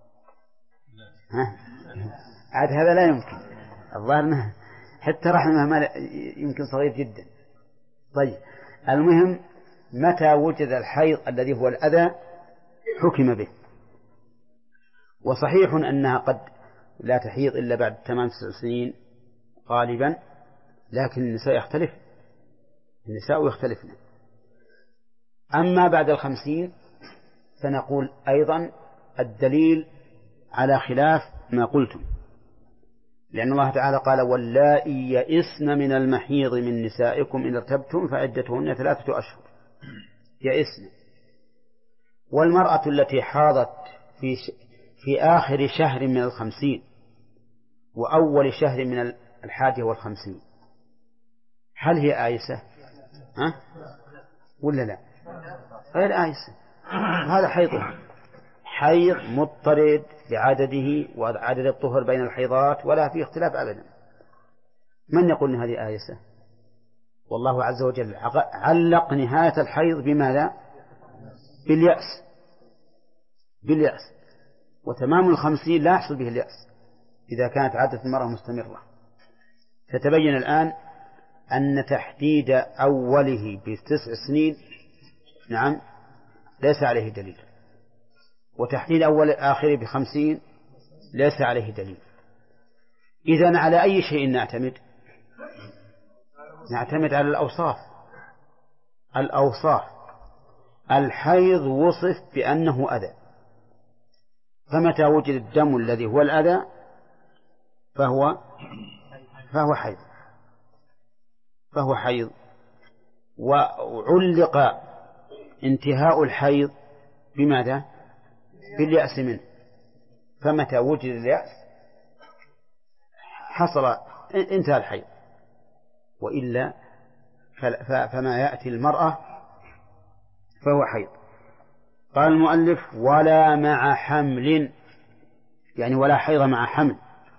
عاد هذا لا يمكن، الظاهر حتى رحمه ما يمكن صغير جدا. طيب، المهم متى وجد الحيض الذي هو الأذى حكم به. وصحيح أنها قد لا تحيض إلا بعد 8 سنين غالبا، لكن النساء يختلفن. أما بعد 50 فنقول أيضا الدليل على خلاف ما قلتم، لأن الله تعالى قال: واللائي يئسن من المحيض من نسائكم إن ارتبتم فعدتهن 3 أشهر. يئسن. والمرأة التي حاضت في آخر شهر من 50 وأول شهر من 51 هل هي آيسة ولا لا؟ غير آيسة. هذا حيض مضطرد بعدده وعدد الطهر بين الحيضات، ولا في اختلاف أبدا. من يقول إن هذه آيسة؟ والله عز وجل علق نهاية الحيض بماذا؟ باليأس. وتمام 50 لا يحصل به اليأس إذا كانت عادة المرأة مستمرة. فتبين الآن أن تحديد أوله ب9 سنين نعم ليس عليه دليل، وتحديد أول آخره ب50 ليس عليه دليل. إذن على أي شيء نعتمد على الأوصاف. الحيض وصف بأنه أذى، فمتى وجد الدم الذي هو الأذى فهو حيض. وعلق انتهاء الحيض بماذا؟ باليأس منه، فمتى وجد اليأس حصل انتهى الحيض، وإلا فما يأتي المرأة فهو حيض. قال المؤلف: ولا مع حمل، يعني ولا حيض مع حمل.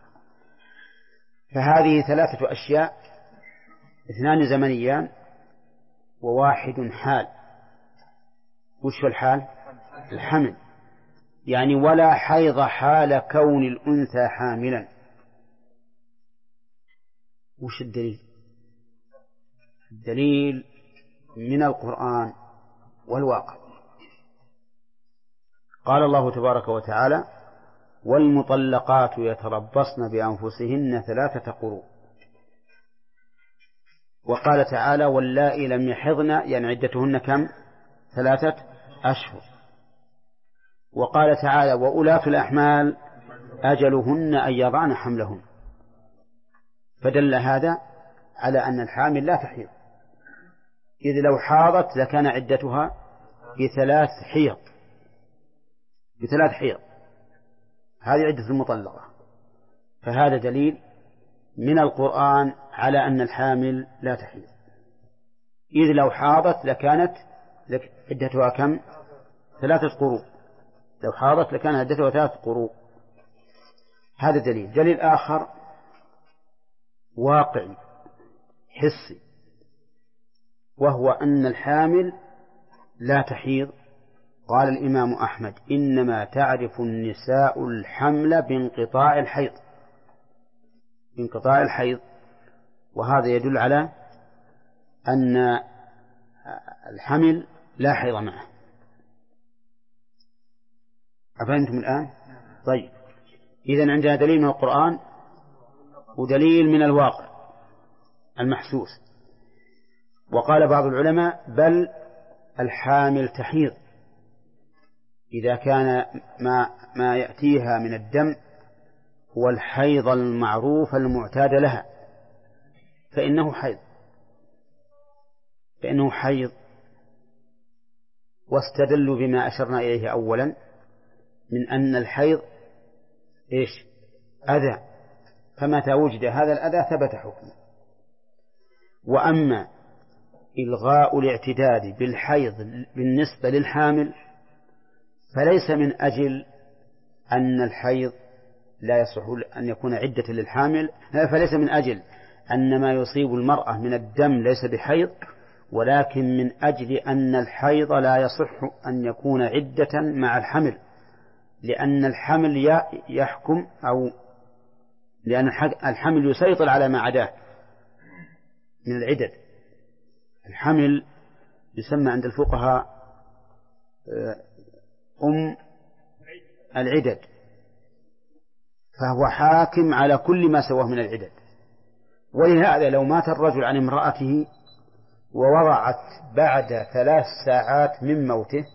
فهذه ثلاثة أشياء: اثنان زمنيان وواحد حال. وش الحال؟ الحمل. يعني ولا حيض حال كون الأنثى حاملا. وش الدليل؟ الدليل من القرآن والواقع. قال الله تبارك وتعالى: والمطلقات يتربصن بأنفسهن 3 قروء. وقال تعالى: واللائي لم يحضن، يعني عدتهن كم؟ 3 أشهر. وقال تعالى: وأولاة الأحمال أجلهن أن يضعن حملهن. فدل هذا على أن الحامل لا تحيض، إذ لو حاضت لكان عدتها ب3 حيض، ب3 حيض. هذه عدة المطلقة. فهذا دليل من القرآن على أن الحامل لا تحيض، إذ لو حاضت لكانت عدتها كم؟ 3 قروء. لو حاضت لكان عدتها 3 قروء. هذا دليل. دليل آخر واقعي حسي، وهو أن الحامل لا تحيض. قال الإمام أحمد: إنما تعرف النساء الحمل بانقطاع الحيض، بانقطاع الحيض. وهذا يدل على أن الحمل لا حيض معه. أفهمتم الآن؟ طيب، إذن عندنا دليل من القرآن ودليل من الواقع المحسوس. وقال بعض العلماء: بل الحامل تحيض إذا كان ما يأتيها من الدم هو الحيض المعروف المعتاد لها، فإنه حيض. واستدلوا بما أشرنا إليه أولا من أن الحيض إيش؟ أذى، فمتى وجد هذا الأذى ثبت حكمه. وأما إلغاء الاعتداد بالحيض بالنسبة للحامل فليس من أجل أن الحيض لا يصح أن يكون عدة للحامل، فليس من أجل أن ما يصيب المرأة من الدم ليس بحيض، ولكن من أجل أن الحيض لا يصح أن يكون عدة مع الحمل، لأن الحمل يحكم، أو لأن الحمل يسيطر على ما عداه من العدد. الحمل يسمى عند الفقهاء العدد، فهو حاكم على كل ما سواه من العدد. ولهذا لو مات الرجل عن امرأته ووضعت بعد 3 ساعات من موته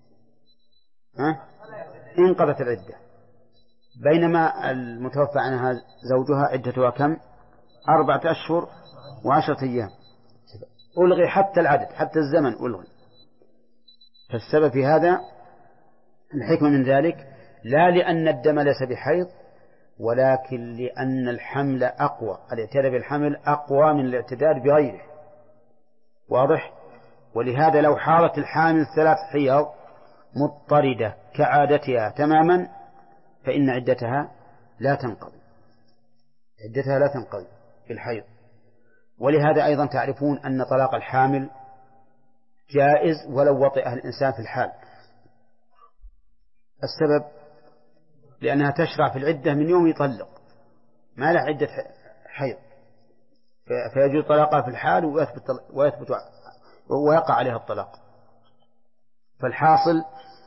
انقضت العدة، بينما المتوفى عنها زوجها عدتها كم؟ 4 أشهر و10 أيام. ألغي حتى العدد، حتى الزمن ألغي. فالسبب في هذا الحكمة من ذلك لا لأن الدم ليس بحيض، ولكن لأن الحمل أقوى، الاعتداد بالحمل أقوى من الاعتداد بغيره. واضح؟ ولهذا لو حارت الحامل 3 حيض مضطردة كعادتها تماما فإن عدتها لا تنقضي، عدتها لا تنقضي في الحيض. ولهذا أيضا تعرفون أن طلاق الحامل جائز ولو وطئها الإنسان في الحال. السبب لأنها تشرع في العدة من يوم يطلق، ما له عدة حيض، فيجوز طلاقها في الحال ويقع عليها الطلاق. فالحاصل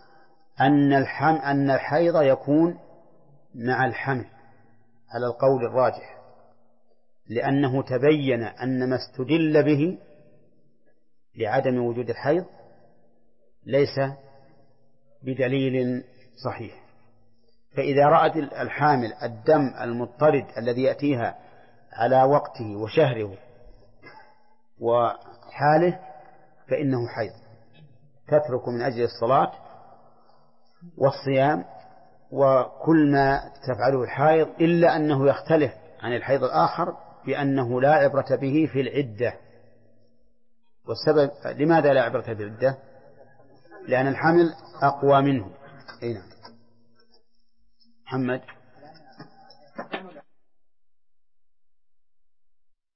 أن الحيض يكون مع الحمل على القول الراجح، لأنه تبين أن ما استدل به لعدم وجود الحيض ليس بدليل صحيح. فإذا رأت الحامل الدم المضطرد الذي يأتيها على وقته وشهره وحاله فإنه حيض، تترك من أجل الصلاة والصيام وكل ما تفعله الحائض، إلا أنه يختلف عن الحيض الآخر بأنه لا عبرة به في العدة. والسبب لماذا لا عبرة في العدة؟ لأن الحمل أقوى منه. أين محمد؟